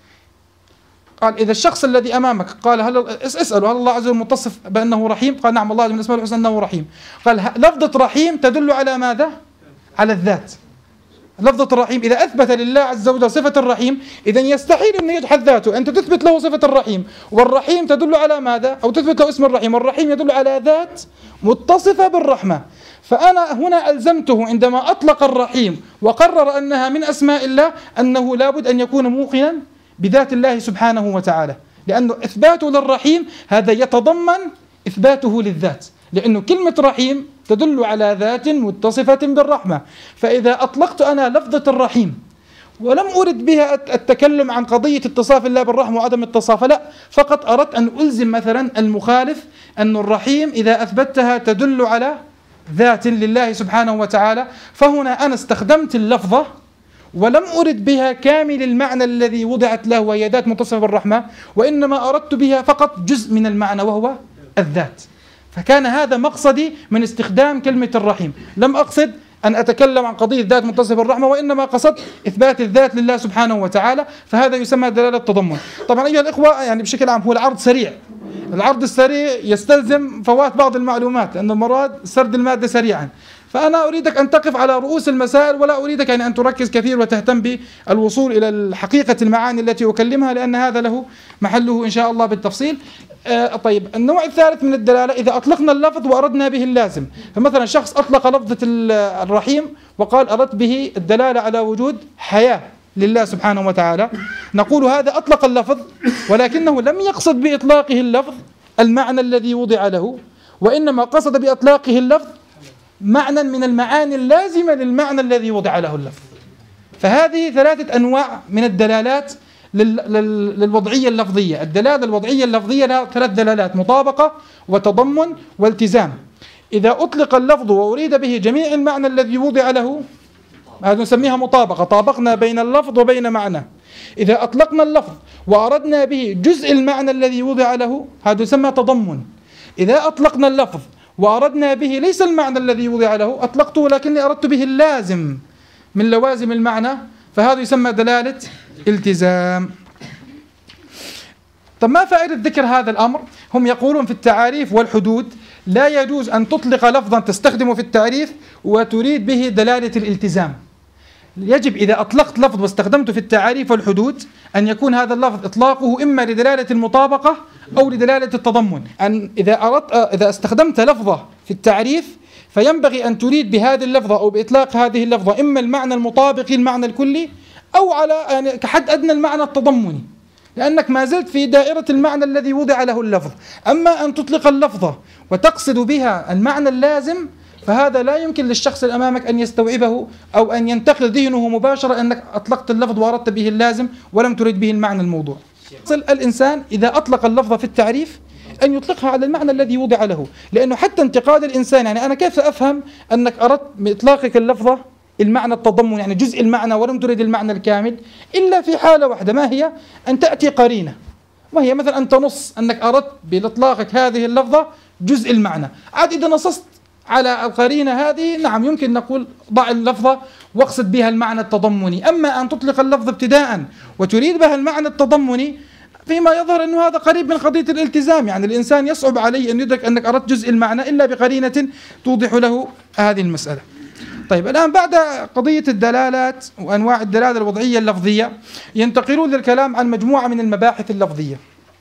قال إذا الشخص الذي أمامك قال اسأله هل الله عز وجل متصف بأنه رحيم؟ قال نعم الله من اسماء الحسنى أنه رحيم. قال لفظة رحيم تدل على ماذا؟ على الذات. لفظة الرحيم إذا أثبت لله عز وجل صفة الرحيم إذن يستحيل أن يجحد ذاته. أنت تثبت له صفة الرحيم، والرحيم تدل على ماذا؟ أو تثبت له اسم الرحيم، والرحيم يدل على ذات متصفة بالرحمة. فأنا هنا ألزمته عندما أطلق الرحيم وقرر أنها من أسماء الله أنه لابد أن يكون موقنا بذات الله سبحانه وتعالى، لأنه إثباته للرحيم هذا يتضمن إثباته للذات، لأنه كلمة رحيم تدل على ذات متصفة بالرحمة. فإذا أطلقت أنا لفظة الرحيم ولم أرد بها التكلم عن قضية اتصاف الله بالرحمة وعدم اتصاف، لا، فقط أردت أن ألزم مثلا المخالف أن الرحيم إذا أثبتها تدل على ذات لله سبحانه وتعالى، فهنا أنا استخدمت اللفظة ولم أرد بها كامل المعنى الذي وضعت له وهي ذات متصفة بالرحمة، وإنما أردت بها فقط جزء من المعنى وهو الذات. فكان هذا مقصدي من استخدام كلمة الرحيم. لم أقصد أن أتكلم عن قضية ذات متصفة بالرحمة، وإنما قصدت إثبات الذات لله سبحانه وتعالى، فهذا يسمى دلالة تضمن. طبعا أيها الإخوة يعني بشكل عام هو العرض سريع، العرض السريع يستلزم فوات بعض المعلومات، أن المراد سرد المادة سريعا. فأنا أريدك أن تقف على رؤوس المسائل، ولا أريدك يعني أن تركز كثير وتهتم بالوصول إلى حقيقة المعاني التي أكلمها، لأن هذا له محله إن شاء الله بالتفصيل. طيب النوع الثالث من الدلالة إذا أطلقنا اللفظ وأردنا به اللازم. فمثلا شخص أطلق لفظة الرحيم وقال أردت به الدلالة على وجود حياة لله سبحانه وتعالى، نقول هذا أطلق اللفظ ولكنه لم يقصد بإطلاقه اللفظ المعنى الذي وضع له، وإنما قصد بإطلاقه اللفظ معنى من المعاني اللازمة للمعنى الذي وضع له اللفظ. فهذه 3 أنواع من الدلالات للوضعية اللفظية. الدلالة الوضعية اللفظية لها 3 دلالات: مطابقة وتضمن والتزام. إذا أطلق اللفظ وأريد به جميع المعنى الذي وضع له، هذا نسميها مطابقة، طابقنا بين اللفظ وبين معنى. إذا أطلقنا اللفظ وأردنا به جزء المعنى الذي وضع له، هذا يسمى تضمن. إذا أطلقنا اللفظ وأردنا به ليس المعنى الذي وضع له، أطلقته لكني أردت به اللازم من لوازم المعنى، فهذا يسمى دلالة التزام. طب ما فائدة ذكر هذا الأمر؟ هم يقولون في التعاريف والحدود لا يجوز أن تطلق لفظا تستخدمه في التعريف وتريد به دلالة الالتزام. يجب إذا أطلقت لفظ واستخدمته في التعاريف والحدود أن يكون هذا اللفظ إطلاقه إما لدلالة المطابقة أو لدلالة التضمن. أن إذا استخدمت لفظة في التعريف فينبغي أن تريد بهذه اللفظة أو بإطلاق هذه اللفظة إما المعنى المطابق للمعنى الكلي أو على يعني كحد أدنى المعنى التضمني، لأنك ما زلت في دائرة المعنى الذي وضع له اللفظ. أما أن تطلق اللفظة وتقصد بها المعنى اللازم فهذا لا يمكن للشخص اللي أمامك أن يستوعبه أو أن ينتقل ذهنه مباشرة أنك أطلقت اللفظ وأردت به اللازم ولم تريد به المعنى الموضوع. الإنسان إذا أطلق اللفظة في التعريف أن يطلقها على المعنى الذي وضع له، لأنه حتى انتقاد الإنسان، يعني أنا كيف أفهم أنك أردت بإطلاقك اللفظة المعنى التضمن يعني جزء المعنى ولم تريد المعنى الكامل، إلا في حالة واحدة، ما هي؟ أن تأتي قرينة، وهي مثلا أن تنص أنك أردت بإطلاقك هذه اللفظة جزء المعنى. عاد إذا نصصت على القرينة هذه نعم يمكن نقول ضع اللفظة واقصد بها المعنى التضمني. أما أن تطلق اللفظ ابتداء وتريد بها المعنى التضمني فيما يظهر أنه هذا قريب من قضية الالتزام، يعني الإنسان يصعب عليه أن يدرك أنك أردت جزء المعنى إلا بقرينة توضح له هذه المسألة. طيب الآن بعد قضية الدلالات وأنواع الدلالة الوضعية اللفظية ينتقلون للكلام عن مجموعة من المباحث اللفظية.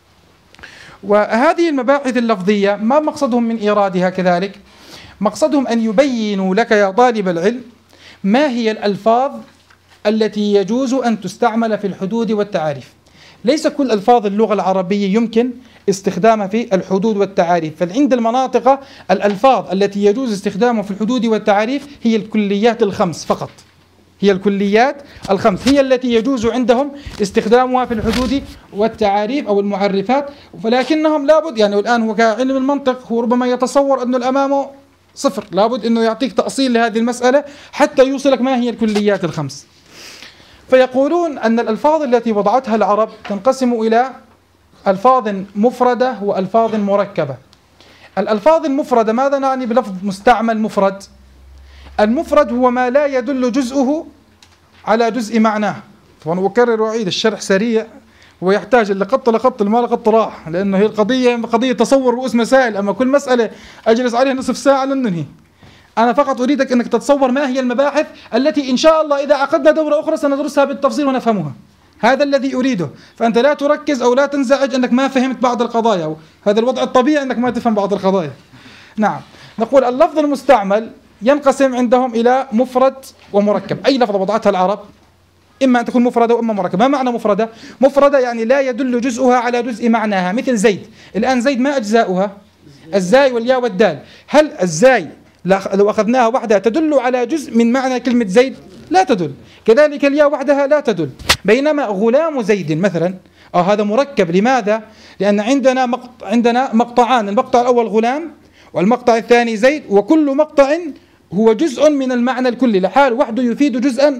وهذه المباحث اللفظية ما مقصدهم من إيرادها كذلك؟ مقصدهم أن يبينوا لك يا طالب العلم ما هي الألفاظ التي يجوز أن تستعمل في الحدود والتعاريف. ليس كل ألفاظ اللغة العربية يمكن استخدامها في الحدود والتعاريف، فعند المناطق الألفاظ التي يجوز استخدامها في الحدود والتعاريف هي الكليات الخمس فقط، هي الكليات الخمس هي التي يجوز عندهم استخدامها في الحدود والتعاريف أو المعرفات. ولكنهم لابد يعني الآن هو كعلم المنطق هو ربما يتصور أنه الأمامه صفر، لابد أنه يعطيك تأصيل لهذه المسألة حتى يوصلك ما هي الكليات الخمس. فيقولون أن الألفاظ التي وضعتها العرب تنقسم إلى ألفاظ مفردة وألفاظ مركبة. الألفاظ المفردة ماذا نعني بلفظ مستعمل مفرد؟ المفرد هو ما لا يدل جزءه على جزء معناه. طبعا أكرر وأعيد الشرح سريع ويحتاج اللي خط لخط اللي ما لخط راح، لأنه هي القضية قضية تصور رؤوس مسائل، أما كل مسألة أجلس عليها نصف ساعة لن ننهي. أنا فقط أريدك أنك تتصور ما هي المباحث التي إن شاء الله إذا عقدنا دورة أخرى سندرسها بالتفصيل ونفهمها. هذا الذي أريده، فأنت لا تركز أو لا تنزعج أنك ما فهمت بعض القضايا، هذا الوضع الطبيعي أنك ما تفهم بعض القضايا. نعم، نقول اللفظ المستعمل ينقسم عندهم إلى مفرد ومركب. أي لفظة وضعتها العرب إما أن تكون مفردة وإما مركبة. ما معنى مفردة؟ مفردة يعني لا يدل جزءها على جزء معناها، مثل زيد. الآن زيد ما أجزاؤها؟ الزاي والياء والدال. هل الزاي لو أخذناها وحدها تدل على جزء من معنى كلمة زيد؟ لا تدل. كذلك الياء وحدها لا تدل. بينما غلام زيد مثلا هذا مركب. لماذا؟ لأن عندنا مقطعان، المقطع الأول غلام والمقطع الثاني زيد، وكل مقطع هو جزء من المعنى الكلي لحال وحده يفيد جزءا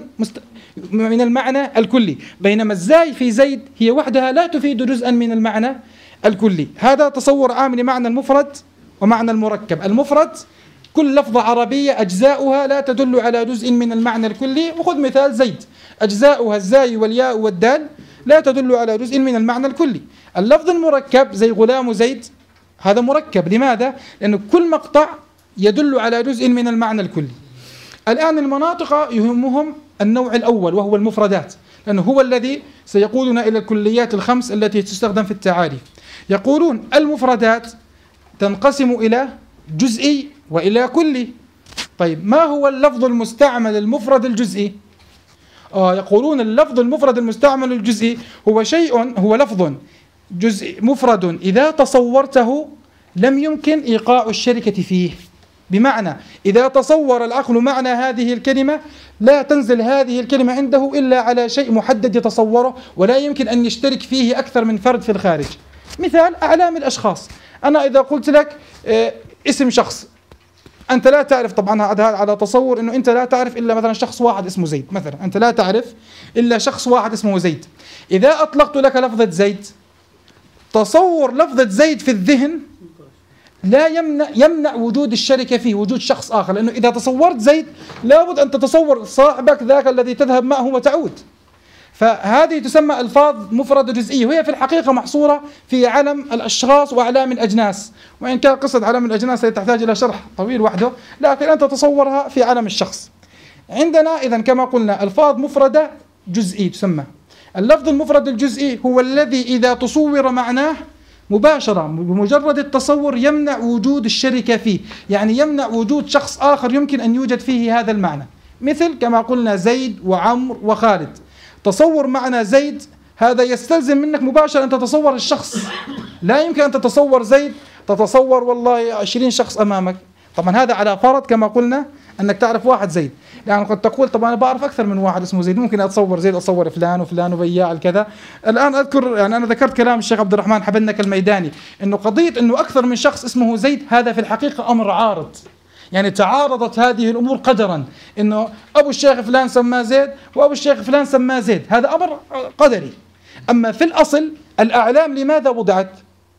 من المعنى الكلي. بينما الزاي في زيد هي وحدها لا تفيد جزءا من المعنى الكلي. هذا تصور عام لمعنى المفرد ومعنى المركب. المفرد كل لفظة عربية أجزاؤها لا تدل على جزء من المعنى الكلي. وخذ مثال زيد، أجزاؤها الزاي والياء والدال لا تدل على جزء من المعنى الكلي. اللفظ المركب زي غلام زيد هذا مركب. لماذا؟ لأن كل مقطع يدل على جزء من المعنى الكلي. الآن المناطق يهمهم النوع الأول وهو المفردات، لأنه هو الذي سيقودنا إلى الكليات الخمس التي تستخدم في التعاريف. يقولون المفردات تنقسم إلى جزئي وإلى كلي. طيب ما هو اللفظ المستعمل المفرد الجزئي؟ يقولون اللفظ المفرد المستعمل الجزئي هو لفظ جزء مفرد إذا تصورته لم يمكن إيقاع الشركة فيه. بمعنى إذا تصور العقل معنى هذه الكلمة لا تنزل هذه الكلمة عنده إلا على شيء محدد يتصوره، ولا يمكن أن يشترك فيه أكثر من فرد في الخارج. مثال أعلام الأشخاص، أنا إذا قلت لك اسم شخص، أنت لا تعرف، طبعا هذا على تصور أنه أنت لا تعرف إلا مثلا شخص واحد اسمه زيد، مثلا أنت لا تعرف إلا شخص واحد اسمه زيد. إذا أطلقت لك لفظة زيد، تصور لفظة زيد في الذهن لا يمنع وجود الشركة فيه، وجود شخص آخر، لأنه إذا تصورت زيد لابد أن تتصور صاحبك ذاك الذي تذهب معه وتعود. فهذه تسمى ألفاظ مفردة جزئية، وهي في الحقيقة محصورة في علم الأشخاص وأعلام الأجناس، وإن كان قصة علم الأجناس تحتاج إلى شرح طويل وحده، لكن أنت تصورها في علم الشخص. عندنا إذن كما قلنا ألفاظ مفردة جزئي تسمى. اللفظ المفرد الجزئي هو الذي إذا تصور معناه مباشرة بمجرد التصور يمنع وجود الشركة فيه، يعني يمنع وجود شخص آخر يمكن أن يوجد فيه هذا المعنى. مثل كما قلنا زيد وعمر وخالد، تصور معنى زيد هذا يستلزم منك مباشرة أن تتصور الشخص، لا يمكن أن تتصور زيد تتصور والله 20 شخص أمامك. طبعا هذا على فرض كما قلنا أنك تعرف واحد زيد، يعني قد تقول طبعا أنا بعرف أكثر من واحد اسمه زيد، ممكن أتصور زيد، أتصور فلان وفلان وبياع الكذا. الآن أذكر يعني أنا ذكرت كلام الشيخ عبد الرحمن حبنك الميداني إنه قضية إنه أكثر من شخص اسمه زيد هذا في الحقيقة أمر عارض، يعني تعارضت هذه الأمور قدرا، إنه أبو الشيخ فلان سماه زيد وأبو الشيخ فلان سماه زيد، هذا أمر قدري. أما في الأصل الأعلام لماذا وضعت؟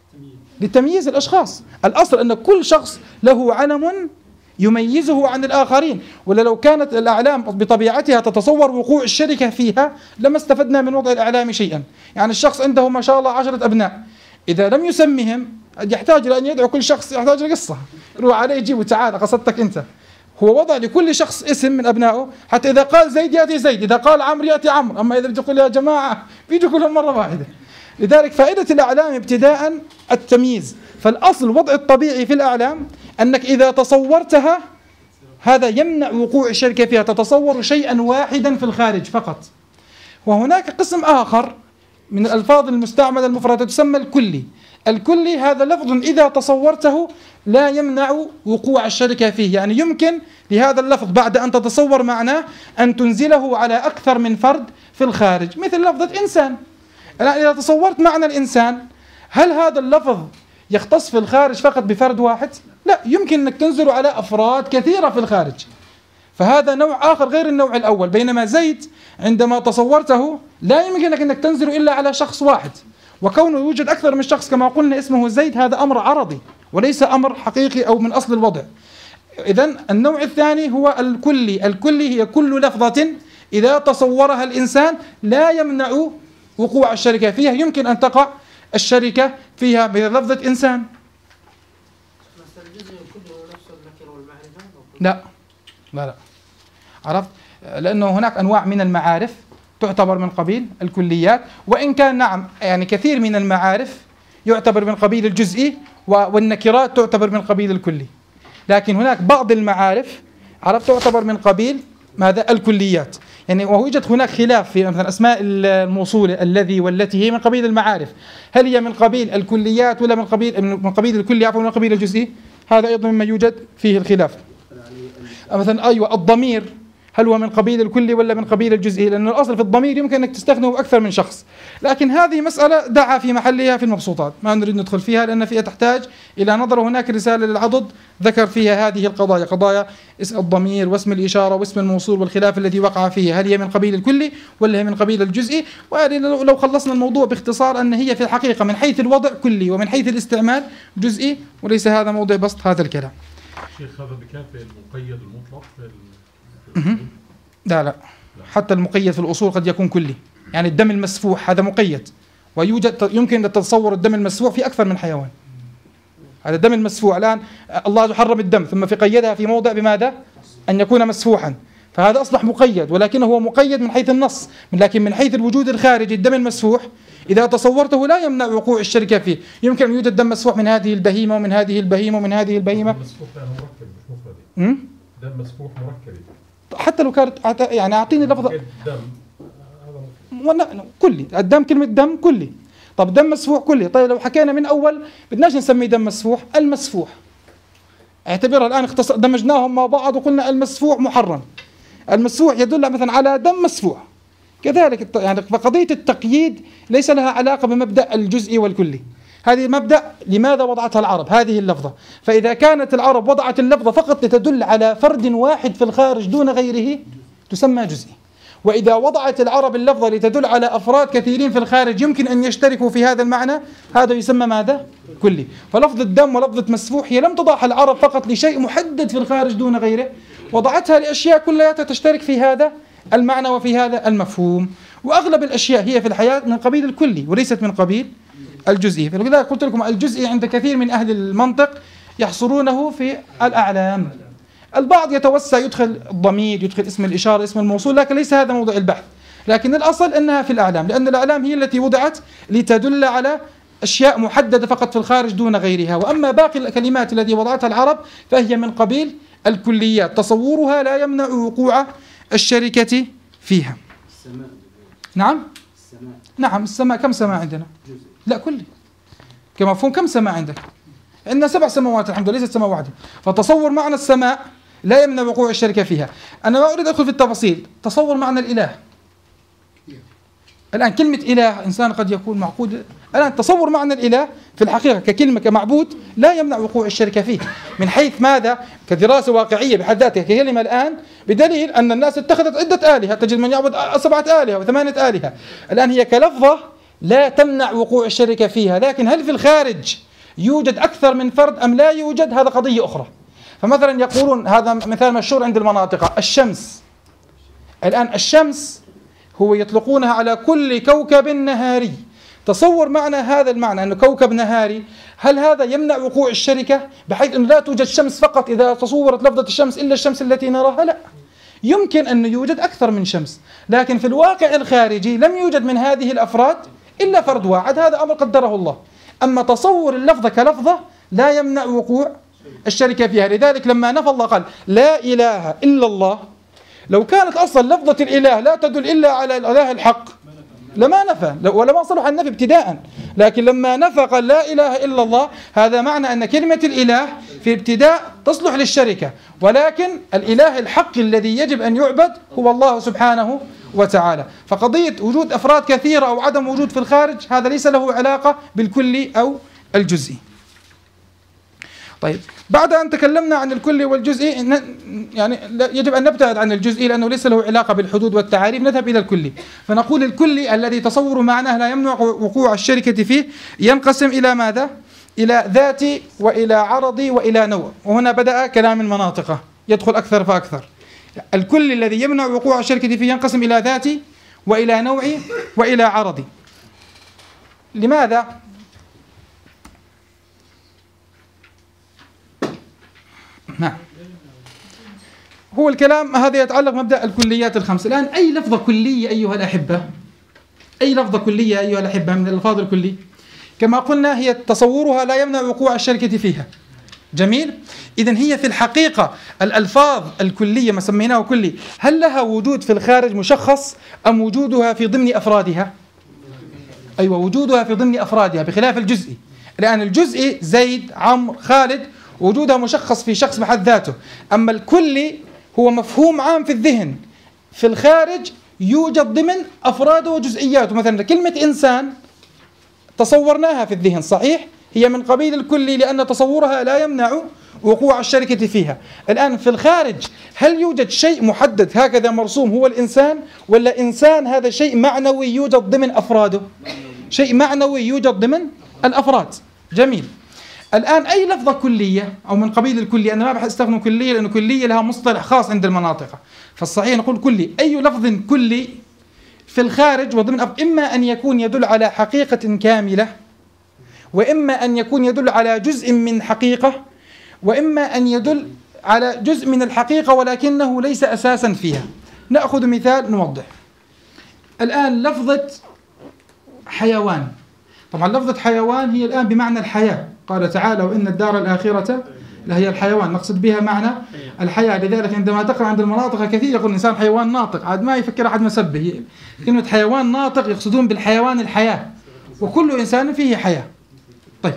لتمييز الأشخاص. الأصل أن كل شخص له علم يميزه عن الآخرين، ولا لو كانت الأعلام بطبيعتها تتصور وقوع الشركة فيها لما استفدنا من وضع الأعلام شيئا. يعني الشخص عنده ما شاء الله 10 أبناء، إذا لم يسمهم يحتاج إلى أن يدعو كل شخص، يحتاج لقصة، روح عليه يجيبه تعال قصدتك أنت. هو وضع لكل شخص اسم من أبنائه، حتى إذا قال زيد يأتي زيد، إذا قال عمرو يأتي عمرو، أما إذا بتقول يا جماعة بيجوا كلهم مرة واحدة. لذلك فائدة الأعلام ابتداء التمييز. فالأصل وضع الطبيعي في الأعلام أنك إذا تصورتها هذا يمنع وقوع الشركة فيها، تتصور شيئا واحدا في الخارج فقط. وهناك قسم آخر من الألفاظ المستعملة المفردة تسمى الكلي. الكلي هذا لفظ إذا تصورته لا يمنع وقوع الشركة فيه، يعني يمكن لهذا اللفظ بعد أن تتصور معناه أن تنزله على أكثر من فرد في الخارج، مثل لفظة إنسان. الآن إذا تصورت معنى الإنسان، هل هذا اللفظ يختص في الخارج فقط بفرد واحد؟ لا، يمكن أنك تنزله على أفراد كثيرة في الخارج، فهذا نوع آخر غير النوع الأول. بينما زيد عندما تصورته لا يمكنك أنك تنزله إلا على شخص واحد، وكونه يوجد أكثر من شخص كما قلنا اسمه زيد هذا أمر عرضي وليس أمر حقيقي أو من أصل الوضع. إذن النوع الثاني هو الكلي. الكلي هي كل لفظة إذا تصورها الإنسان لا يمنع وقوع الشركة فيها، يمكن أن تقع الشركة فيها بلفظة إنسان. لا لا لا، عرفت؟ لأنه هناك أنواع من المعارف تعتبر من قبيل الكليات، وإن كان نعم يعني كثير من المعارف يعتبر من قبيل الجزئي، والنكرات تعتبر من قبيل الكلي، لكن هناك بعض المعارف عرفت تعتبر من قبيل ماذا؟ الكليات. يعني ويوجد هناك خلاف في مثلا أسماء الموصولة الذي والتي، هي من قبيل المعارف، هل هي من قبيل الكليات ولا من قبيل الكلي عفوا من قبيل الجزئي؟ هذا أيضا مما يوجد فيه الخلاف. مثلا أيوة الضمير هل هو من قبيل الكلي ولا من قبيل الجزئي؟ لأن الأصل في الضمير يمكن أنك تستخدمه أكثر من شخص، لكن هذه مسألة دعا في محلها في المبسوطات، ما نريد ندخل فيها لأن فيها تحتاج إلى نظر. هناك رسالة للعضد ذكر فيها هذه القضايا، قضايا اسم الضمير واسم الإشارة واسم الموصول والخلاف الذي وقع فيه، هل هي من قبيل الكلي ولا هي من قبيل الجزئي. ولو خلصنا الموضوع باختصار أن هي في الحقيقة من حيث الوضع كلي ومن حيث الاستعمال جزئي، وليس هذا موضع بسط هذا الكلام. شيخ هذا بكافئ المقيد المطلق لا لا، حتى المقيد في الأصول قد يكون كلي. يعني الدم المسفوح هذا مقيد، ويوجد يمكن أن تتصور الدم المسفوح في أكثر من حيوان. هذا الدم المسفوح الآن الله حرم الدم ثم في قيدها في موضع بماذا؟ أن يكون مسفوحا، فهذا أصبح مقيد، ولكنه هو مقيد من حيث النص، لكن من حيث الوجود الخارجي الدم المسفوح إذا تصورته لا يمنع وقوع الشركة فيه. يمكن أن يوجد دم مسفوح من هذه البهيمة ومن هذه البهيمة ومن هذه البهيمة. دم مسفوح مركب مش مفردي. دم مسفوح مركب، حتى لو كانت يعني أعطيني لفظة كلي. الدم كلمة دم كلي، طب دم مسفوح كلي. طيب لو حكينا من أول بدناش نسميه دم مسفوح، المسفوح اعتبرها الآن دمجناهم مع بعض وقلنا المسفوح محرم. المسفوح يدل مثلا على دم مسفوح. كذلك يعني فقضية التقييد ليس لها علاقة بمبدأ الجزئي والكلي. هذه مبدأ لماذا وضعتها العرب هذه اللفظة. فإذا كانت العرب وضعت اللفظة فقط لتدل على فرد واحد في الخارج دون غيره تسمى جزئي. وإذا وضعت العرب اللفظة لتدل على أفراد كثيرين في الخارج يمكن أن يشتركوا في هذا المعنى، هذا يسمى ماذا؟ كلي. فلفظ الدم ولفظة مسفوح هي لم تضعها العرب فقط لشيء محدد في الخارج دون غيره، وضعتها لأشياء كلها تشترك في هذا المعنى وفي هذا المفهوم. وأغلب الأشياء هي في الحياة من قبيل الكلي وليست من قبيل الجزئي. فلذلك قلت لكم الجزئي عند كثير من أهل المنطق يحصرونه في الأعلام. البعض يتوسع يدخل الضمير، يدخل اسم الإشارة، اسم الموصول، لكن ليس هذا موضوع البحث. لكن الأصل أنها في الأعلام، لأن الأعلام هي التي وضعت لتدل على أشياء محددة فقط في الخارج دون غيرها. وأما باقي الكلمات التي وضعتها العرب فهي من قبيل الكليات، تصورها لا يمنع وقوع الشركة فيها. السماء. نعم؟ السماء. نعم السماء. كم سماء عندنا؟ لا كلي. كمفهوم كم سماء عندك؟ عندنا 7 سماوات الحمد لله، ليست سماء واحدة. فتصور معنى السماء لا يمنع وقوع الشركة فيها. أنا ما أريد أدخل في التفاصيل. تصور معنى الإله. الآن كلمة إله إنسان قد يكون معقود. الآن تصور معنى الإله في الحقيقة ككلمة كمعبود لا يمنع وقوع الشركة فيه. من حيث ماذا؟ كدراسة واقعية بحد ذاتها ككلمة الآن، بدليل أن الناس اتخذت عدة آلهة، تجد من يعبد 7 آلهة و8 آلهة. الآن هي كلفظة لا تمنع وقوع الشركة فيها، لكن هل في الخارج يوجد أكثر من فرد أم لا يوجد؟ هذا قضية أخرى. فمثلا يقولون هذا مثال مشهور عند المناطق، الشمس. الآن الشمس هو يطلقونها على كل كوكب نهاري. تصور معنى هذا المعنى أنه كوكب نهاري، هل هذا يمنع وقوع الشركة بحيث أنه لا توجد شمس فقط إذا تصورت لفظة الشمس إلا الشمس التي نراها؟ لا، يمكن أن يوجد أكثر من شمس، لكن في الواقع الخارجي لم يوجد من هذه الأفراد إلا فرد واحد، هذا أمر قدره الله. أما تصور اللفظة كلفظة لا يمنع وقوع الشركة فيها. لذلك لما نفى الله قال لا إله إلا الله، لو كانت أصلا لفظة الإله لا تدل إلا على الإله الحق لما نفى ولما صلح النفي ابتداء. لكن لما نفى قال لا إله إلا الله، هذا معنى أن كلمة الإله في ابتداء تصلح للشركة، ولكن الإله الحق الذي يجب أن يعبد هو الله سبحانه وتعالى. فقضية وجود أفراد كثيرة أو عدم وجود في الخارج هذا ليس له علاقة بالكلي أو الجزئي. طيب، بعد أن تكلمنا عن الكلي والجزئي يعني يجب أن نبتعد عن الجزئي لأنه ليس له علاقة بالحدود والتعاريف، نذهب إلى الكلي. فنقول الكلي الذي تصور معناه لا يمنع وقوع الشركة فيه ينقسم إلى ماذا؟ إلى ذاتي وإلى عرضي وإلى نوع. وهنا بدأ كلام المناطق يدخل أكثر فأكثر. الكل الذي يمنع وقوع الشركة فيه ينقسم إلى ذاتي وإلى نوعي وإلى عرضي. لماذا؟ نعم، هو الكلام هذا يتعلق بمبدأ الكليات الخمس. الآن أي لفظة كلية أيها الأحبة، أي لفظة كلية أيها الأحبة من الألفاظ الكلي كما قلنا هي تصورها لا يمنع وقوع الشركة فيها. جميل. إذن هي في الحقيقة الألفاظ الكلية ما سميناه كلي، هل لها وجود في الخارج مشخص أم وجودها في ضمن أفرادها؟ أيوة، وجودها في ضمن أفرادها بخلاف الجزئي. الآن الجزئي زيد عمرو خالد وجودها مشخص في شخص بحد ذاته، أما الكلي هو مفهوم عام في الذهن، في الخارج يوجد ضمن أفراده وجزئياته. مثلا كلمة إنسان تصورناها في الذهن صحيح، هي من قبيل الكلي لأن تصورها لا يمنع وقوع الشركة فيها. الآن في الخارج هل يوجد شيء محدد هكذا مرسوم هو الإنسان، ولا إنسان هذا شيء معنوي يوجد ضمن أفراده؟ شيء معنوي يوجد ضمن الأفراد. جميل. الآن أي لفظة كلية أو من قبيل الكلية، أنا ما بحث استخدم كلية لأنه كلية لها مصطلح خاص عند المناطق، فالصحيح نقول كلي. أي لفظ كلي في الخارج وضمن إما أن يكون يدل على حقيقة كاملة، وإما أن يكون يدل على جزء من حقيقة، وإما أن يدل على جزء من الحقيقة ولكنه ليس أساسا فيها. نأخذ مثال نوضح. الآن لفظة حيوان، طبعا لفظة حيوان هي الآن بمعنى الحياة. قال تعالى وإن الدار الآخرة لهي الحيوان، نقصد بها معنى الحياة. لذلك عندما تقرأ عند المناطق كثير يقول الإنسان حيوان ناطق، عاد ما يفكر أحد مسبه. كلمة حيوان ناطق يقصدون بالحيوان الحياة، وكل إنسان فيه حياة. طيب،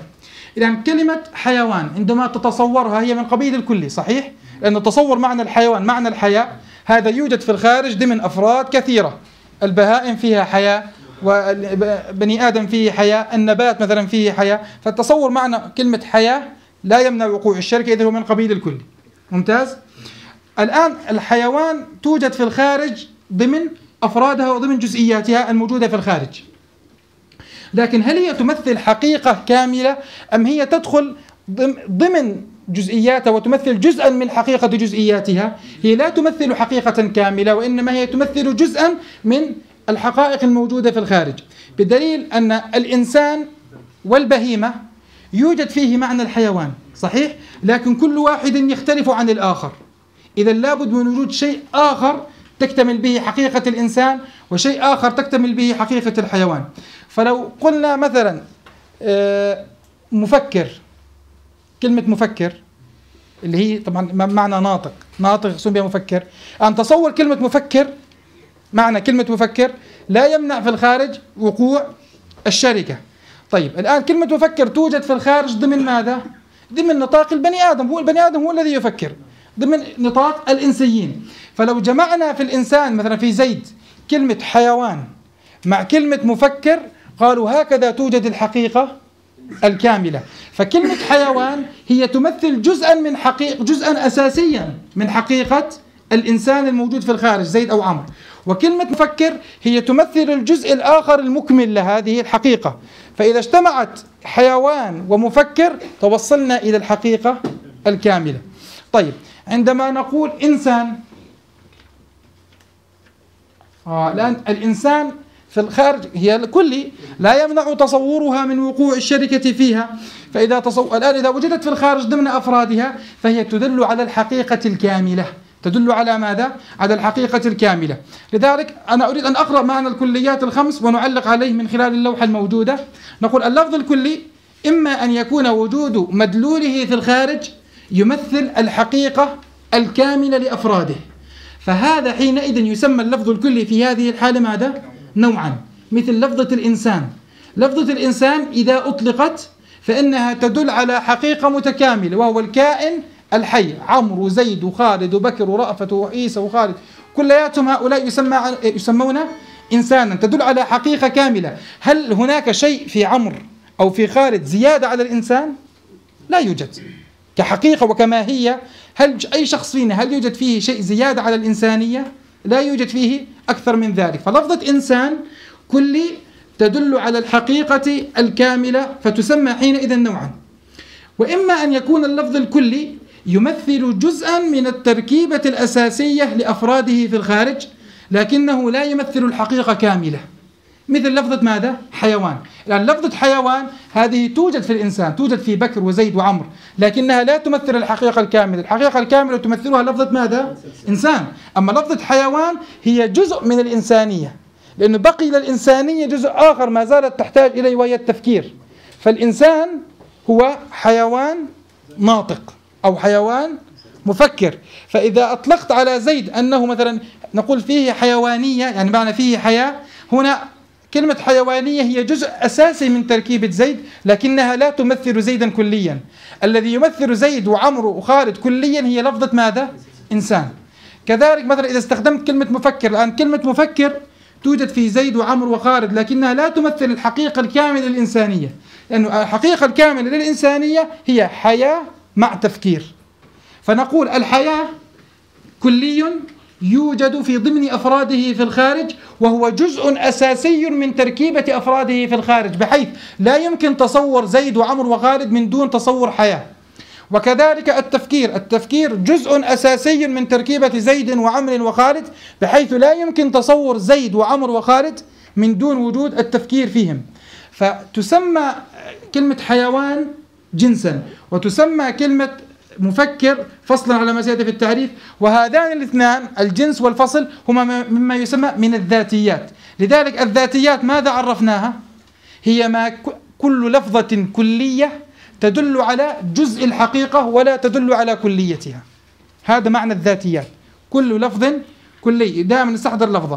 إذا كلمة حيوان عندما تتصورها هي من قبيل الكلي، صحيح؟ لأن تصور معنى الحيوان معنى الحياة هذا يوجد في الخارج ضمن أفراد كثيرة. البهائم فيها حياة، وبني آدم فيه حياة، النبات مثلا فيه حياة. فالتصور معنى كلمة حياة لا يمنع وقوع الشركة، إذا هو من قبيل الكلي. ممتاز. الآن الحيوان توجد في الخارج ضمن أفرادها وضمن جزئياتها الموجودة في الخارج، لكن هل هي تمثل حقيقة كاملة أم هي تدخل ضمن جزئياتها وتمثل جزءا من حقيقة جزئياتها؟ هي لا تمثل حقيقة كاملة، وإنما هي تمثل جزءا من الحقائق الموجودة في الخارج، بدليل أن الإنسان والبهيمة يوجد فيه معنى الحيوان، صحيح؟ لكن كل واحد يختلف عن الآخر. إذا لابد من وجود شيء آخر تكتمل به حقيقة الإنسان، وشيء آخر تكتمل به حقيقة الحيوان. فلو قلنا مثلا مفكر، كلمة مفكر اللي هي طبعا معنى ناطق يقصد بها مفكر. أن تصور كلمة مفكر، معنى كلمة مفكر لا يمنع في الخارج وقوع الشركة. طيب الآن كلمة مفكر توجد في الخارج ضمن ماذا؟ ضمن نطاق البني آدم، هو البني آدم هو الذي يفكر، ضمن نطاق الإنسيين. فلو جمعنا في الإنسان مثلا في زيد كلمة حيوان مع كلمة مفكر، قالوا هكذا توجد الحقيقة الكاملة. فكلمة حيوان هي تمثل جزءا أساسيا من حقيقة الإنسان الموجود في الخارج زيد أو عمرو، وكلمة مفكر هي تمثل الجزء الآخر المكمل لهذه الحقيقة. فإذا اجتمعت حيوان ومفكر توصلنا إلى الحقيقة الكاملة. طيب عندما نقول إنسان، الآن الإنسان في الخارج هي كلي لا يمنع تصورها من وقوع الشركة فيها. فإذا الآن إذا وجدت في الخارج ضمن أفرادها فهي تدل على الحقيقة الكاملة. تدل على ماذا؟ على الحقيقة الكاملة. لذلك أنا أريد أن أقرأ معنا الكليات الخمس ونعلق عليه من خلال اللوحة الموجودة. نقول اللفظ الكلي إما أن يكون وجود مدلوله في الخارج يمثل الحقيقة الكاملة لأفراده، فهذا حينئذ يسمى اللفظ الكلي في هذه الحالة ماذا؟ نوعا، مثل لفظة الإنسان. لفظة الإنسان إذا أطلقت فإنها تدل على حقيقة متكاملة، وهو الكائن الحي، عمرو وزيد وخالد وبكر ورأفت وعيسى وخالد، كلياتهم هؤلاء يسمون إنسانا، تدل على حقيقة كاملة. هل هناك شيء في عمرو أو في خالد زيادة على الإنسان؟ لا يوجد كحقيقة وكماهية. هل أي شخص فينا هل يوجد فيه شيء زيادة على الإنسانية؟ لا يوجد فيه أكثر من ذلك. فلفظة إنسان كلي تدل على الحقيقة الكاملة فتسمى حينئذ نوعا. وإما أن يكون اللفظ الكلي يمثل جزءا من التركيبة الأساسية لأفراده في الخارج، لكنه لا يمثل الحقيقة كاملة، مثل لفظة ماذا؟ حيوان. لأن لفظة حيوان هذه توجد في الإنسان، توجد في بكر وزيد وعمر، لكنها لا تمثل الحقيقة الكاملة. الحقيقة الكاملة تمثلها لفظة ماذا؟ إنسان. أما لفظة حيوان هي جزء من الإنسانية، لأنه بقي للإنسانية جزء آخر ما زالت تحتاج إليه وهي التفكير. فالإنسان هو حيوان ناطق أو حيوان مفكر. فإذا أطلقت على زيد أنه مثلا نقول فيه حيوانية، يعني معنى فيه حياة، هنا كلمة حيوانية هي جزء أساسي من تركيبة زيد، لكنها لا تمثل زيدا كليا. الذي يمثل زيد وعمرو وخالد كليا هي لفظة ماذا؟ إنسان. كذلك مثلا إذا استخدمت كلمة مفكر، الآن كلمة مفكر توجد في زيد وعمرو وخالد، لكنها لا تمثل الحقيقة الكاملة للإنسانية، لأن الحقيقة الكاملة للإنسانية هي حياة مع تفكير. فنقول الحياة كلي يوجد في ضمن أفراده في الخارج، وهو جزء أساسي من تركيبة أفراده في الخارج، بحيث لا يمكن تصور زيد وعمر وخالد من دون تصور حياة. وكذلك التفكير جزء أساسي من تركيبة زيد وعمر وخالد، بحيث لا يمكن تصور زيد وعمر وخالد من دون وجود التفكير فيهم. فتسمى كلمة حيوان جنسا، وتسمى كلمة مفكر فصلا على ما سيأتي في التعريف. وهذان الاثنان الجنس والفصل هما مما يسمى من الذاتيات. لذلك الذاتيات ماذا عرفناها؟ هي ما كل لفظة كلية تدل على جزء الحقيقة ولا تدل على كليتها. هذا معنى الذاتيات، كل لفظ كلي. دائما نستحضر لفظة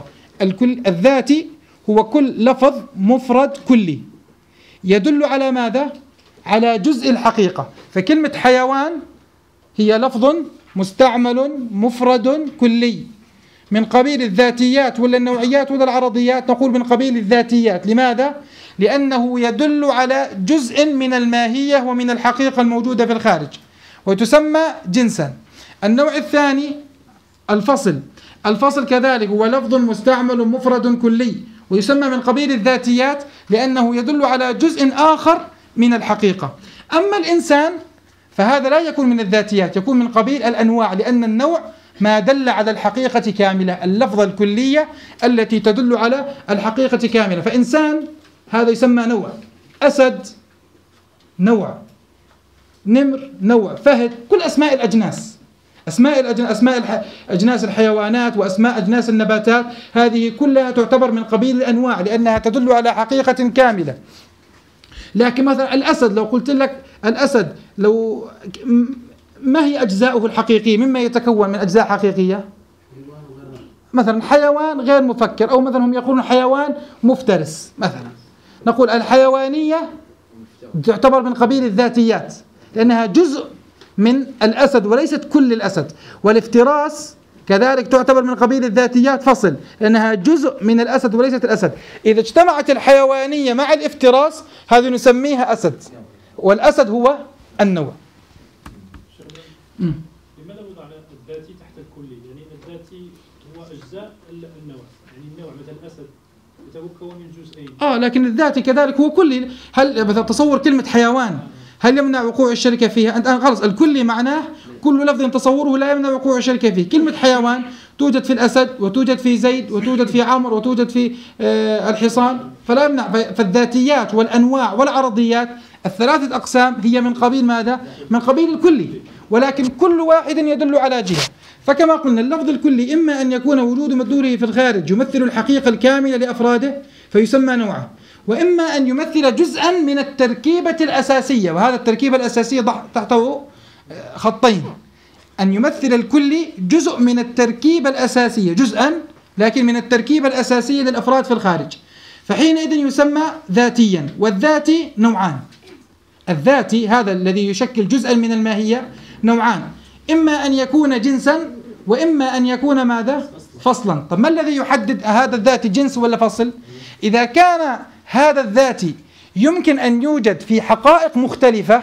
الذاتي هو كل لفظ مفرد كلي يدل على ماذا؟ على جزء الحقيقة. فكلمة حيوان هي لفظ مستعمل مفرد كلي من قبيل الذاتيات ولا النوعيات ولا العرضيات. نقول من قبيل الذاتيات. لماذا؟ لأنه يدل على جزء من الماهية ومن الحقيقة الموجودة في الخارج، وتسمى جنسا. النوع الثاني الفصل. الفصل كذلك هو لفظ مستعمل مفرد كلي ويسمى من قبيل الذاتيات لأنه يدل على جزء آخر من الحقيقة. أما الإنسان فهذا لا يكون من الذاتيات، يكون من قبيل الأنواع، لأن النوع ما دل على الحقيقة كاملة، اللفظة الكلية التي تدل على الحقيقة كاملة. فإنسان هذا يسمى نوع، أسد نوع، نمر نوع، فهد، كل أسماء الأجناس، أسماء أجناس الحيوانات وأسماء أجناس النباتات، هذه كلها تعتبر من قبيل الأنواع لأنها تدل على حقيقة كاملة. لكن مثلا الأسد، لو قلت لك الأسد ما هي أجزاؤه الحقيقية؟ مما يتكون من أجزاء حقيقية؟ مثلا حيوان غير مفكر، أو مثلا هم يقولون حيوان مفترس مثلا. نقول الحيوانية تعتبر من قبيل الذاتيات لأنها جزء من الأسد وليست كل الأسد. والافتراس كذلك تعتبر من قبيل الذاتيات فصل لأنها جزء من الأسد وليست الأسد. إذا اجتمعت الحيوانية مع الافتراس هذه نسميها أسد، والأسد هو النوع. لماذا وضع الذاتي تحت الكلي؟ يعني الذاتي هو أجزاء النوع، يعني النوع مثل الأسد يتكون من جزئين. لكن الذاتي كذلك هو كلي. هل مثلا تصور كلمة حيوان هل يمنع وقوع الشركة فيها؟ أنت خلص الكلي معناه كل لفظ تصوره لا يمنع وقوع الشركة فيه. كلمة حيوان توجد في الأسد وتوجد في زيد وتوجد في عمرو وتوجد في الحصان، فلا يمنع. فالذاتيات والأنواع والعرضيات الثلاثة أقسام هي من قبيل ماذا؟ من قبيل الكلي، ولكن كل واحد يدل على جهة. فكما قلنا اللفظ الكلي إما أن يكون وجود مدلوله في الخارج يمثل الحقيقة الكاملة لأفراده فيسمى نوعا، وإما أن يمثل جزءا من التركيبة الأساسية، وهذا التركيبة الأساسية تحته خطين. أن يمثل الكلي جزء من التركيبة الأساسية، جزءا لكن من التركيبة الأساسية للأفراد في الخارج، فحينئذ يسمى ذاتيا. والذاتي نوعان. الذاتي هذا الذي يشكل جزءا من الماهية نوعان، إما أن يكون جنسا وإما أن يكون ماذا؟ فصلا. طب ما الذي يحدد هذا الذاتي جنس ولا فصل؟ إذا كان هذا الذاتي يمكن أن يوجد في حقائق مختلفة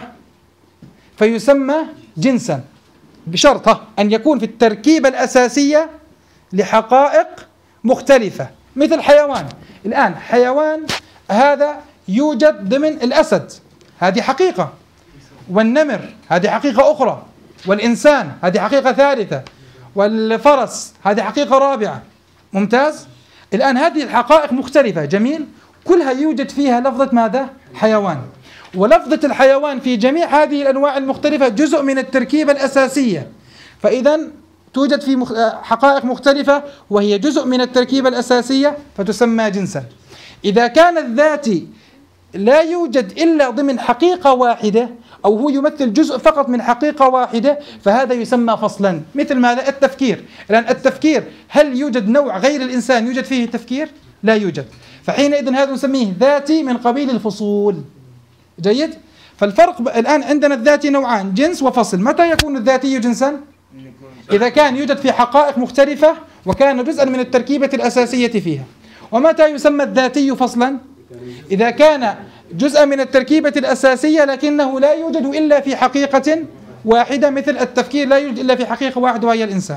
فيسمى جنسا، بشرط أن يكون في التركيبة الأساسية لحقائق مختلفة. مثل حيوان، الآن حيوان هذا يوجد ضمن الأسد، هذه حقيقة، والنمر هذه حقيقة أخرى، والإنسان هذه حقيقة ثالثة، والفرس هذه حقيقة رابعة. ممتاز. الآن هذه الحقائق مختلفة، جميل، كلها يوجد فيها لفظة ماذا؟ حيوان. ولفظة الحيوان في جميع هذه الأنواع المختلفة جزء من التركيبة الأساسية، فإذا توجد في حقائق مختلفة وهي جزء من التركيبة الأساسية فتسمى جنسا. إذا كان الذاتي لا يوجد إلا ضمن حقيقة واحدة أو هو يمثل جزء فقط من حقيقة واحدة فهذا يسمى فصلا. مثل ماذا؟ التفكير. الآن التفكير هل يوجد نوع غير الإنسان يوجد فيه التفكير؟ لا يوجد، فحينئذ هذا نسميه ذاتي من قبيل الفصول. جيد؟ فالفرق الآن عندنا الذاتي نوعان، جنس وفصل. متى يكون الذاتي جنسا؟ إذا كان يوجد في حقائق مختلفة وكان جزءا من التركيبة الأساسية فيها. ومتى يسمى الذاتي فصلا؟ إذا كان جزءا من التركيبة الأساسية لكنه لا يوجد إلا في حقيقة واحدة، مثل التفكير لا يوجد إلا في حقيقة واحدة وهي الإنسان.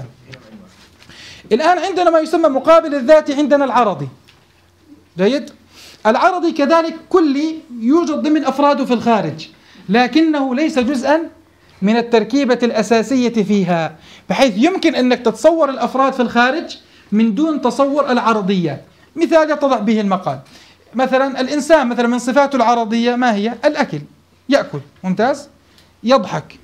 الآن عندنا ما يسمى مقابل الذاتي، عندنا العرضي. جيد؟ العرضي كذلك كلي يوجد ضمن أفراده في الخارج لكنه ليس جزءا من التركيبة الأساسية فيها، بحيث يمكن أنك تتصور الأفراد في الخارج من دون تصور العرضية. مثال يتضح به المقال، مثلا الإنسان مثلا من صفاته العرضية ما هي؟ الأكل، يأكل. ممتاز. يضحك.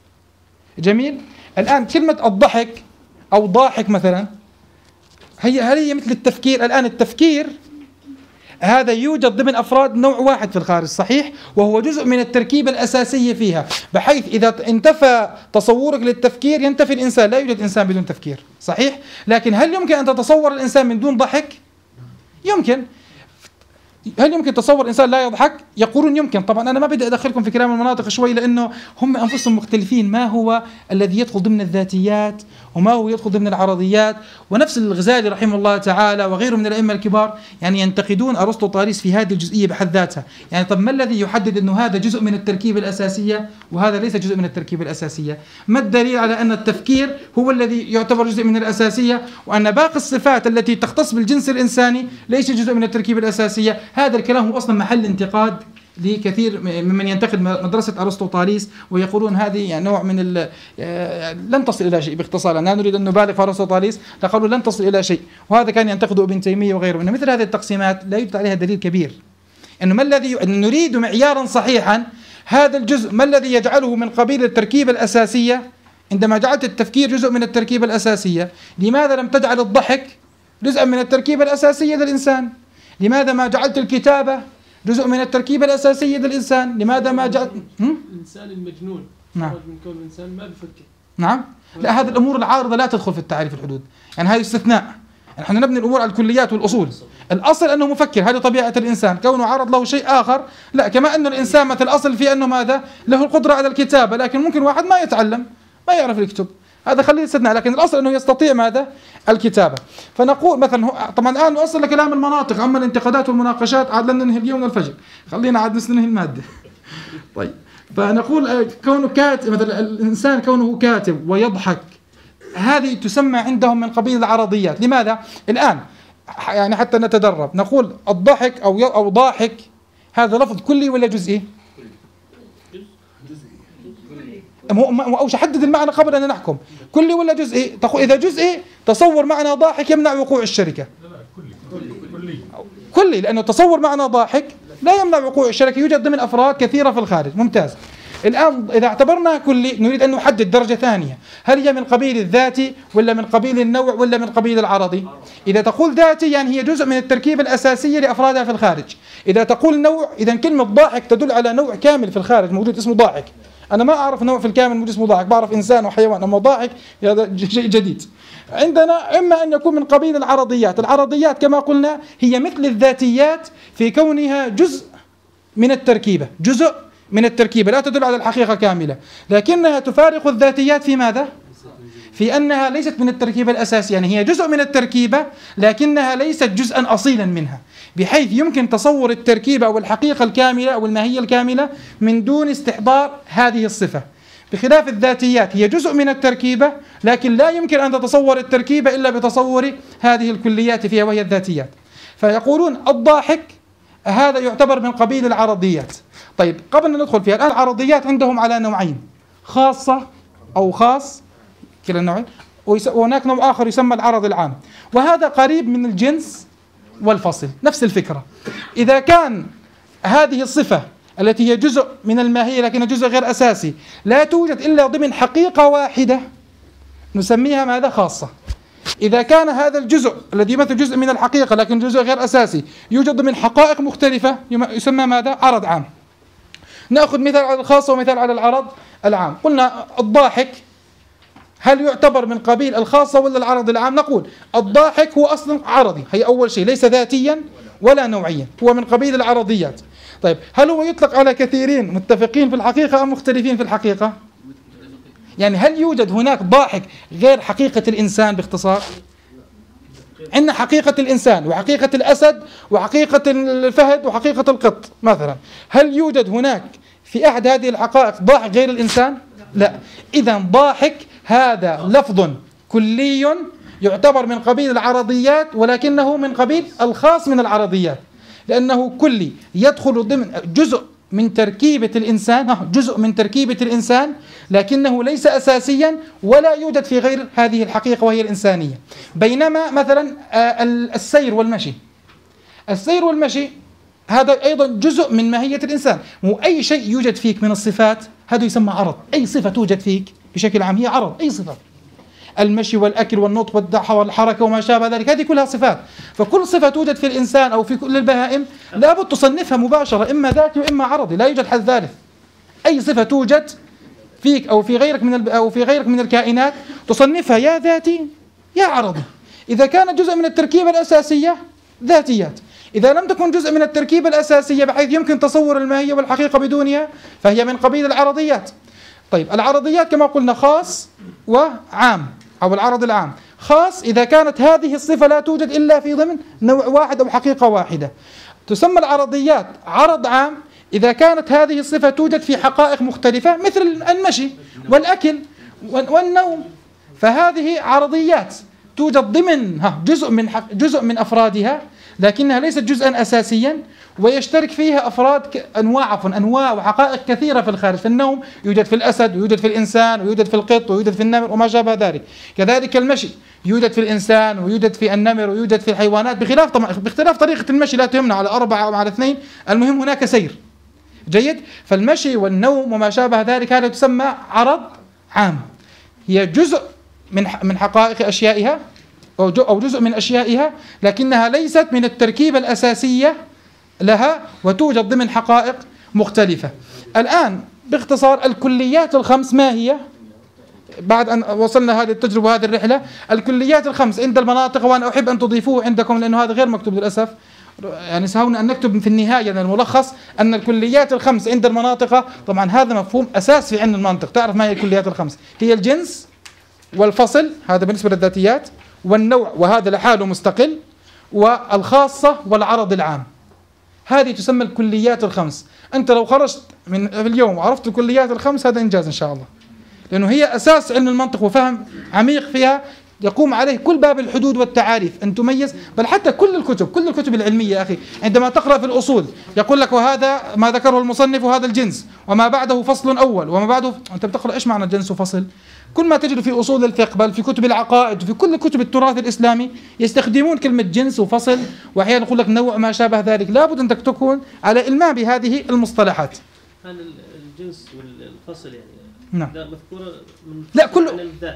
جميل. الآن كلمة الضحك أو ضاحك مثلا هل هي مثل التفكير؟ الآن التفكير هذا يوجد ضمن أفراد نوع واحد في الخارج، صحيح، وهو جزء من التركيبة الأساسية فيها، بحيث إذا انتفى تصورك للتفكير ينتفي الإنسان، لا يوجد إنسان بدون تفكير، صحيح. لكن هل يمكن أن تتصور الإنسان من دون ضحك؟ يمكن. هل يمكن تصور إنسان لا يضحك؟ يقولون يمكن. طبعا أنا ما بدي أدخلكم في كلام المناطق شوي، لأنه هم أنفسهم مختلفين ما هو الذي يدخل ضمن الذاتيات وما هو يدخل ضمن العرضيات. ونفس الغزالي رحمه الله تعالى وغيره من الأئمة الكبار يعني ينتقدون أرسطو طاليس في هذه الجزئية بحد ذاتها. يعني طب ما الذي يحدد أنه هذا جزء من التركيبة الأساسية وهذا ليس جزء من التركيبة الأساسية؟ ما الدليل على أن التفكير هو الذي يعتبر جزء من الأساسية وأن باقي الصفات التي تختص بالجنس الإنساني ليس جزء من التركيبة الأساسية؟ هذا الكلام هو أصلا محل انتقاد لكثير ممن ينتقد مدرسة أرسطو طاليس، ويقولون هذه يعني نوع من لن تصل إلى شيء. باختصار لا نريد أن نبالغ في أرسطو طاليس، لقالوا لن تصل إلى شيء. وهذا كان ينتقده ابن تيمية وغيره. إن مثل هذه التقسيمات لا يوجد عليها دليل كبير. إنه ما الذي نريد معيارا صحيحا، هذا الجزء ما الذي يجعله من قبيل التركيبة الأساسية؟ عندما جعلت التفكير جزء من التركيبة الأساسية، لماذا لم تجعل الضحك جزءا من التركيبة الأساسية للإنسان؟ لماذا ما جعلت الكتابة جزء من التركيبة الأساسية للإنسان؟ لماذا ما جعلت الإنسان المجنون نعم من كون الإنسان ما بفكر. نعم لا، هذه الأمور العارضة لا تدخل في التعريف الحدود، يعني هذا استثناء. نحن نبني الأمور على الكليات والأصول. الأصل أنه مفكر، هذه طبيعة الإنسان. كونه عرض له شيء آخر لا، كما أن الإنسان مثل الأصل في أنه ماذا له القدرة على الكتابة، لكن ممكن واحد ما يتعلم ما يعرف يكتب، هذا خليه استثناء، لكن الأصل أنه يستطيع ماذا؟ الكتابة. فنقول مثلا طبعا الآن نوصل لكلام المناطق. أما الانتقادات والمناقشات عاد لن ننهي اليوم والفجر، خلينا عاد ننهي المادة. طيب، فنقول كونه كاتب مثلا الإنسان كونه كاتب ويضحك، هذه تسمى عندهم من قبيل العرضيات. لماذا؟ الآن يعني حتى نتدرب نقول الضحك أو ضاحك هذا لفظ كلي ولا جزئي؟ أو حدد المعنى قبل أن نحكم. كلي ولا جزئي؟ تقول إذا جزئي تصور معنى ضاحك يمنع وقوع الشركة. كلي، لأنه تصور معنى ضاحك لا يمنع وقوع الشركة، يوجد ضمن أفراد كثيرة في الخارج. ممتاز. الآن إذا اعتبرنا كلي نريد أن نحدد درجة ثانية، هل هي من قبيل الذاتي ولا من قبيل النوع ولا من قبيل العرضي؟ إذا تقول ذاتي يعني هي جزء من التركيبة الأساسية لأفرادها في الخارج. إذا تقول نوع، إذا كلمة ضاحك تدل على نوع كامل في الخارج موجود اسمه ضاحك. أنا ما أعرف نوع في الكامل موجود اسمه ضاحك، بعرف إنسان وحيوان، أما ضاحك هذا شيء جديد عندنا. إما أن يكون من قبيل العرضيات. العرضيات كما قلنا هي مثل الذاتيات في كونها جزء من التركيبة، جزء من التركيبة، لا تدل على الحقيقة كاملة، لكنها تفارق الذاتيات في ماذا؟ في أنها ليست من التركيبة الأساسية، يعني هي جزء من التركيبة لكنها ليست جزءا أصيلا منها، بحيث يمكن تصور التركيبة أو الحقيقة الكاملة أو الماهية الكاملة من دون استحضار هذه الصفة. بخلاف الذاتيات هي جزء من التركيبة لكن لا يمكن أن تتصور التركيبة إلا بتصور هذه الكليات فيها وهي الذاتيات. فيقولون الضاحك هذا يعتبر من قبيل العرضيات. طيب، قبل أن ندخل فيها، الآن العرضيات عندهم على نوعين، خاصة أو خاص، كلا النوعين، وهناك نوع آخر يسمى العرض العام، وهذا قريب من الجنس والفصل، نفس الفكرة. إذا كان هذه الصفة التي هي جزء من الماهية لكنها جزء غير أساسي لا توجد إلا ضمن حقيقة واحدة نسميها ماذا؟ خاصة. إذا كان هذا الجزء الذي يمثل جزء من الحقيقة لكن جزء غير أساسي يوجد ضمن حقائق مختلفة يسمى ماذا؟ عرض عام. نأخذ مثال على الخاصة ومثال على العرض العام. قلنا الضاحك هل يعتبر من قبيل الخاصة ولا العرض العام؟ نقول الضاحك هو أصلا عرضي، هي أول شيء، ليس ذاتيا ولا نوعيا، هو من قبيل العرضيات. طيب، هل هو يطلق على كثيرين متفقين في الحقيقة أم مختلفين في الحقيقة؟ يعني هل يوجد هناك ضاحك غير حقيقة الإنسان؟ باختصار عندنا حقيقة الإنسان وحقيقة الأسد وحقيقة الفهد وحقيقة القط مثلا. هل يوجد هناك في أحد هذه الحقائق ضاحك غير الإنسان؟ لا. إذا ضاحك هذا لفظ كلي يعتبر من قبيل العرضيات ولكنه من قبيل الخاص من العرضيات، لأنه كلي يدخل ضمن جزء من تركيبة الإنسان، جزء من تركيبة الإنسان لكنه ليس أساسيا ولا يوجد في غير هذه الحقيقة وهي الإنسانية. بينما مثلا السير والمشي، السير والمشي هذا أيضا جزء من ماهية الإنسان. مو أي شيء يوجد فيك من الصفات هذا يسمى عرض، أي صفة توجد فيك بشكل عام هي عرض، أي صفة. المشي والأكل والنطق والضحى والحركة وما شابه ذلك هذه كلها صفات. فكل صفة توجد في الإنسان أو في كل البهائم لابد تصنفها مباشرة، إما ذاتي وإما عرضي، لا يوجد حل ثالث. أي صفة توجد فيك أو في غيرك من الكائنات تصنفها يا ذاتي يا عرضي. إذا كان جزء من التركيبة الأساسية ذاتيات، إذا لم تكن جزء من التركيبة الأساسية بحيث يمكن تصور الماهية والحقيقة بدونها فهي من قبيل العرضيات. طيب العرضيات كما قلنا خاص وعام، أو العرض العام. خاص إذا كانت هذه الصفة لا توجد إلا في ضمن نوع واحد أو حقيقة واحدة. تسمى العرضيات عرض عام إذا كانت هذه الصفة توجد في حقائق مختلفة مثل المشي والأكل والنوم، فهذه عرضيات توجد ضمنها جزء من أفرادها لكنها ليست جزءا أساسيا، ويشترك فيها أفراد أنواع وحقائق كثيرة في الخارج. في النوم يوجد في الأسد، ويوجد في الإنسان، ويوجد في القط، ويوجد في النمر وما شابه ذلك. كذلك المشي يوجد في الإنسان، ويوجد في النمر، ويوجد في الحيوانات، باختلاف طريقة المشي لا تهمنا على 4 أو على 2، المهم هناك سير. جيد. فالمشي والنوم وما شابه ذلك هذا تسمى عرض عام، هي جزء من حقائق أشيائها أو جزء من أشيائها لكنها ليست من التركيبة الأساسية لها وتوجد ضمن حقائق مختلفة. الآن باختصار الكليات الخمس ما هي؟ بعد أن وصلنا هذه التجربة وهذه الرحلة، الكليات الخمس عند المناطق، وأنا أحب أن تضيفوه عندكم لأنه هذا غير مكتوب للأسف، يعني سهونا أن نكتب في النهاية الملخص أن الكليات الخمس عند المناطق. طبعا هذا مفهوم أساس في علم المنطق. تعرف ما هي الكليات الخمس؟ هي الجنس والفصل، هذا بالنسبة للذاتيات، والنوع وهذا لحاله مستقل، والخاصة والعرض العام. هذه تسمى الكليات الخمس. أنت لو خرجت من اليوم وعرفت الكليات الخمس هذا إنجاز إن شاء الله، لأنه هي أساس علم المنطق وفهم عميق فيها يقوم عليه كل باب الحدود والتعاريف أن تميز، بل حتى كل الكتب العلمية يا أخي. عندما تقرأ في الأصول يقول لك وهذا ما ذكره المصنف وهذا الجنس وما بعده فصل أول وما بعده، أنت بتقرأ إيش معنى جنس وفصل؟ كل ما تجد في أصول الفقه بل في كتب العقائد وفي كل كتب التراث الإسلامي يستخدمون كلمة جنس وفصل، وأحيانا يقول لك نوع ما شابه ذلك. لابد أن تكون على علم بهذه المصطلحات. هل الجنس والفصل يعني نعم لا مذكورة من لا كل الذات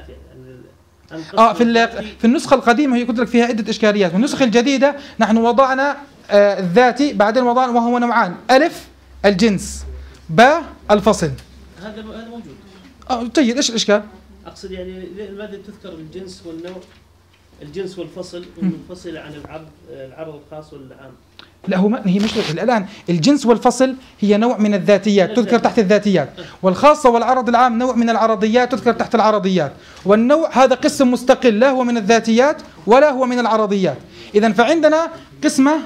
يعني في النسخة القديمة هي قلت لك فيها عدة إشكاليات. في النسخة الجديدة نحن وضعنا الذاتي، بعدين وضعنا وهو نوعان: ألف الجنس، باء الفصل. هذا موجود. جيد. إيش الإشكال؟ أقصد يعني لماذا تذكر الجنس والنوع، الجنس والفصل منفصل عن العرض الخاص والعام؟ لا هي مش الآن الجنس والفصل هي نوع من الذاتيات تذكر تحت الذاتيات، والخاصة والعرض العام نوع من العرضيات تذكر تحت العرضيات، والنوع هذا قسم مستقل لا هو من الذاتيات ولا هو من العرضيات. إذن فعندنا قسمة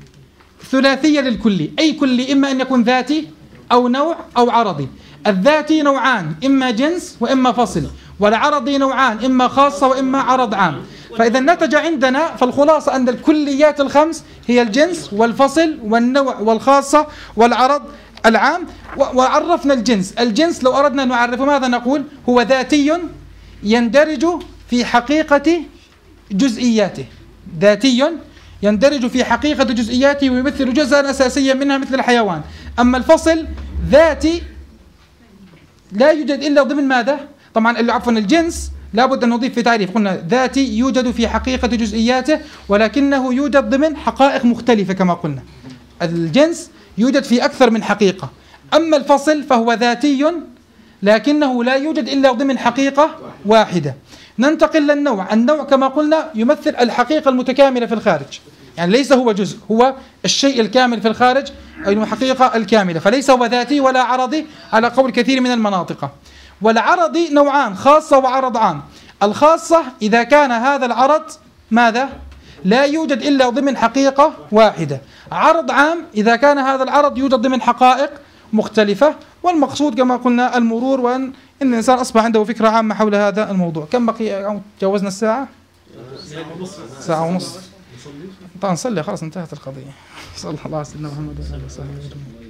ثلاثية للكلي، أي كلي إما أن يكون ذاتي أو نوع أو عرضي. الذاتي نوعان، إما جنس وإما فصل، والعرضي نوعان، إما خاصة وإما عرض عام. فإذا نتج عندنا فالخلاصة أن الكليات الخمس هي الجنس والفصل والنوع والخاصة والعرض العام. وعرفنا الجنس لو أردنا أن نعرفه ماذا نقول؟ هو ذاتي يندرج في حقيقة جزئياته، ذاتي يندرج في حقيقة جزئياته ويمثل جزءا أساسيا منها مثل الحيوان. أما الفصل ذاتي لا يوجد إلا ضمن ماذا؟ طبعا الجنس لابد أن نضيف في تعريف، قلنا ذاتي يوجد في حقيقة جزئياته ولكنه يوجد ضمن حقائق مختلفة كما قلنا. الجنس يوجد في أكثر من حقيقة. أما الفصل فهو ذاتي لكنه لا يوجد إلا ضمن حقيقة واحدة. ننتقل للنوع. النوع كما قلنا يمثل الحقيقة المتكاملة في الخارج، يعني ليس هو جزء، هو الشيء الكامل في الخارج، أي الحقيقة الكاملة، فليس هو ذاتي ولا عرضي على قول كثير من المناطق. والعرضي نوعان: خاصة وعرض عام. الخاصة إذا كان هذا العرض ماذا؟ لا يوجد إلا ضمن حقيقة واحدة. عرض عام إذا كان هذا العرض يوجد ضمن حقائق مختلفة. والمقصود كما قلنا المرور، وأن الإنسان أصبح عنده فكرة عامة حول هذا الموضوع. كم بقي؟ جوزنا الساعة؟ ساعة ونص. طبعا نصلي خلاص انتهت القضية. صلى الله عليه وسلم محمد وعلى آله وصحبه أجمعين.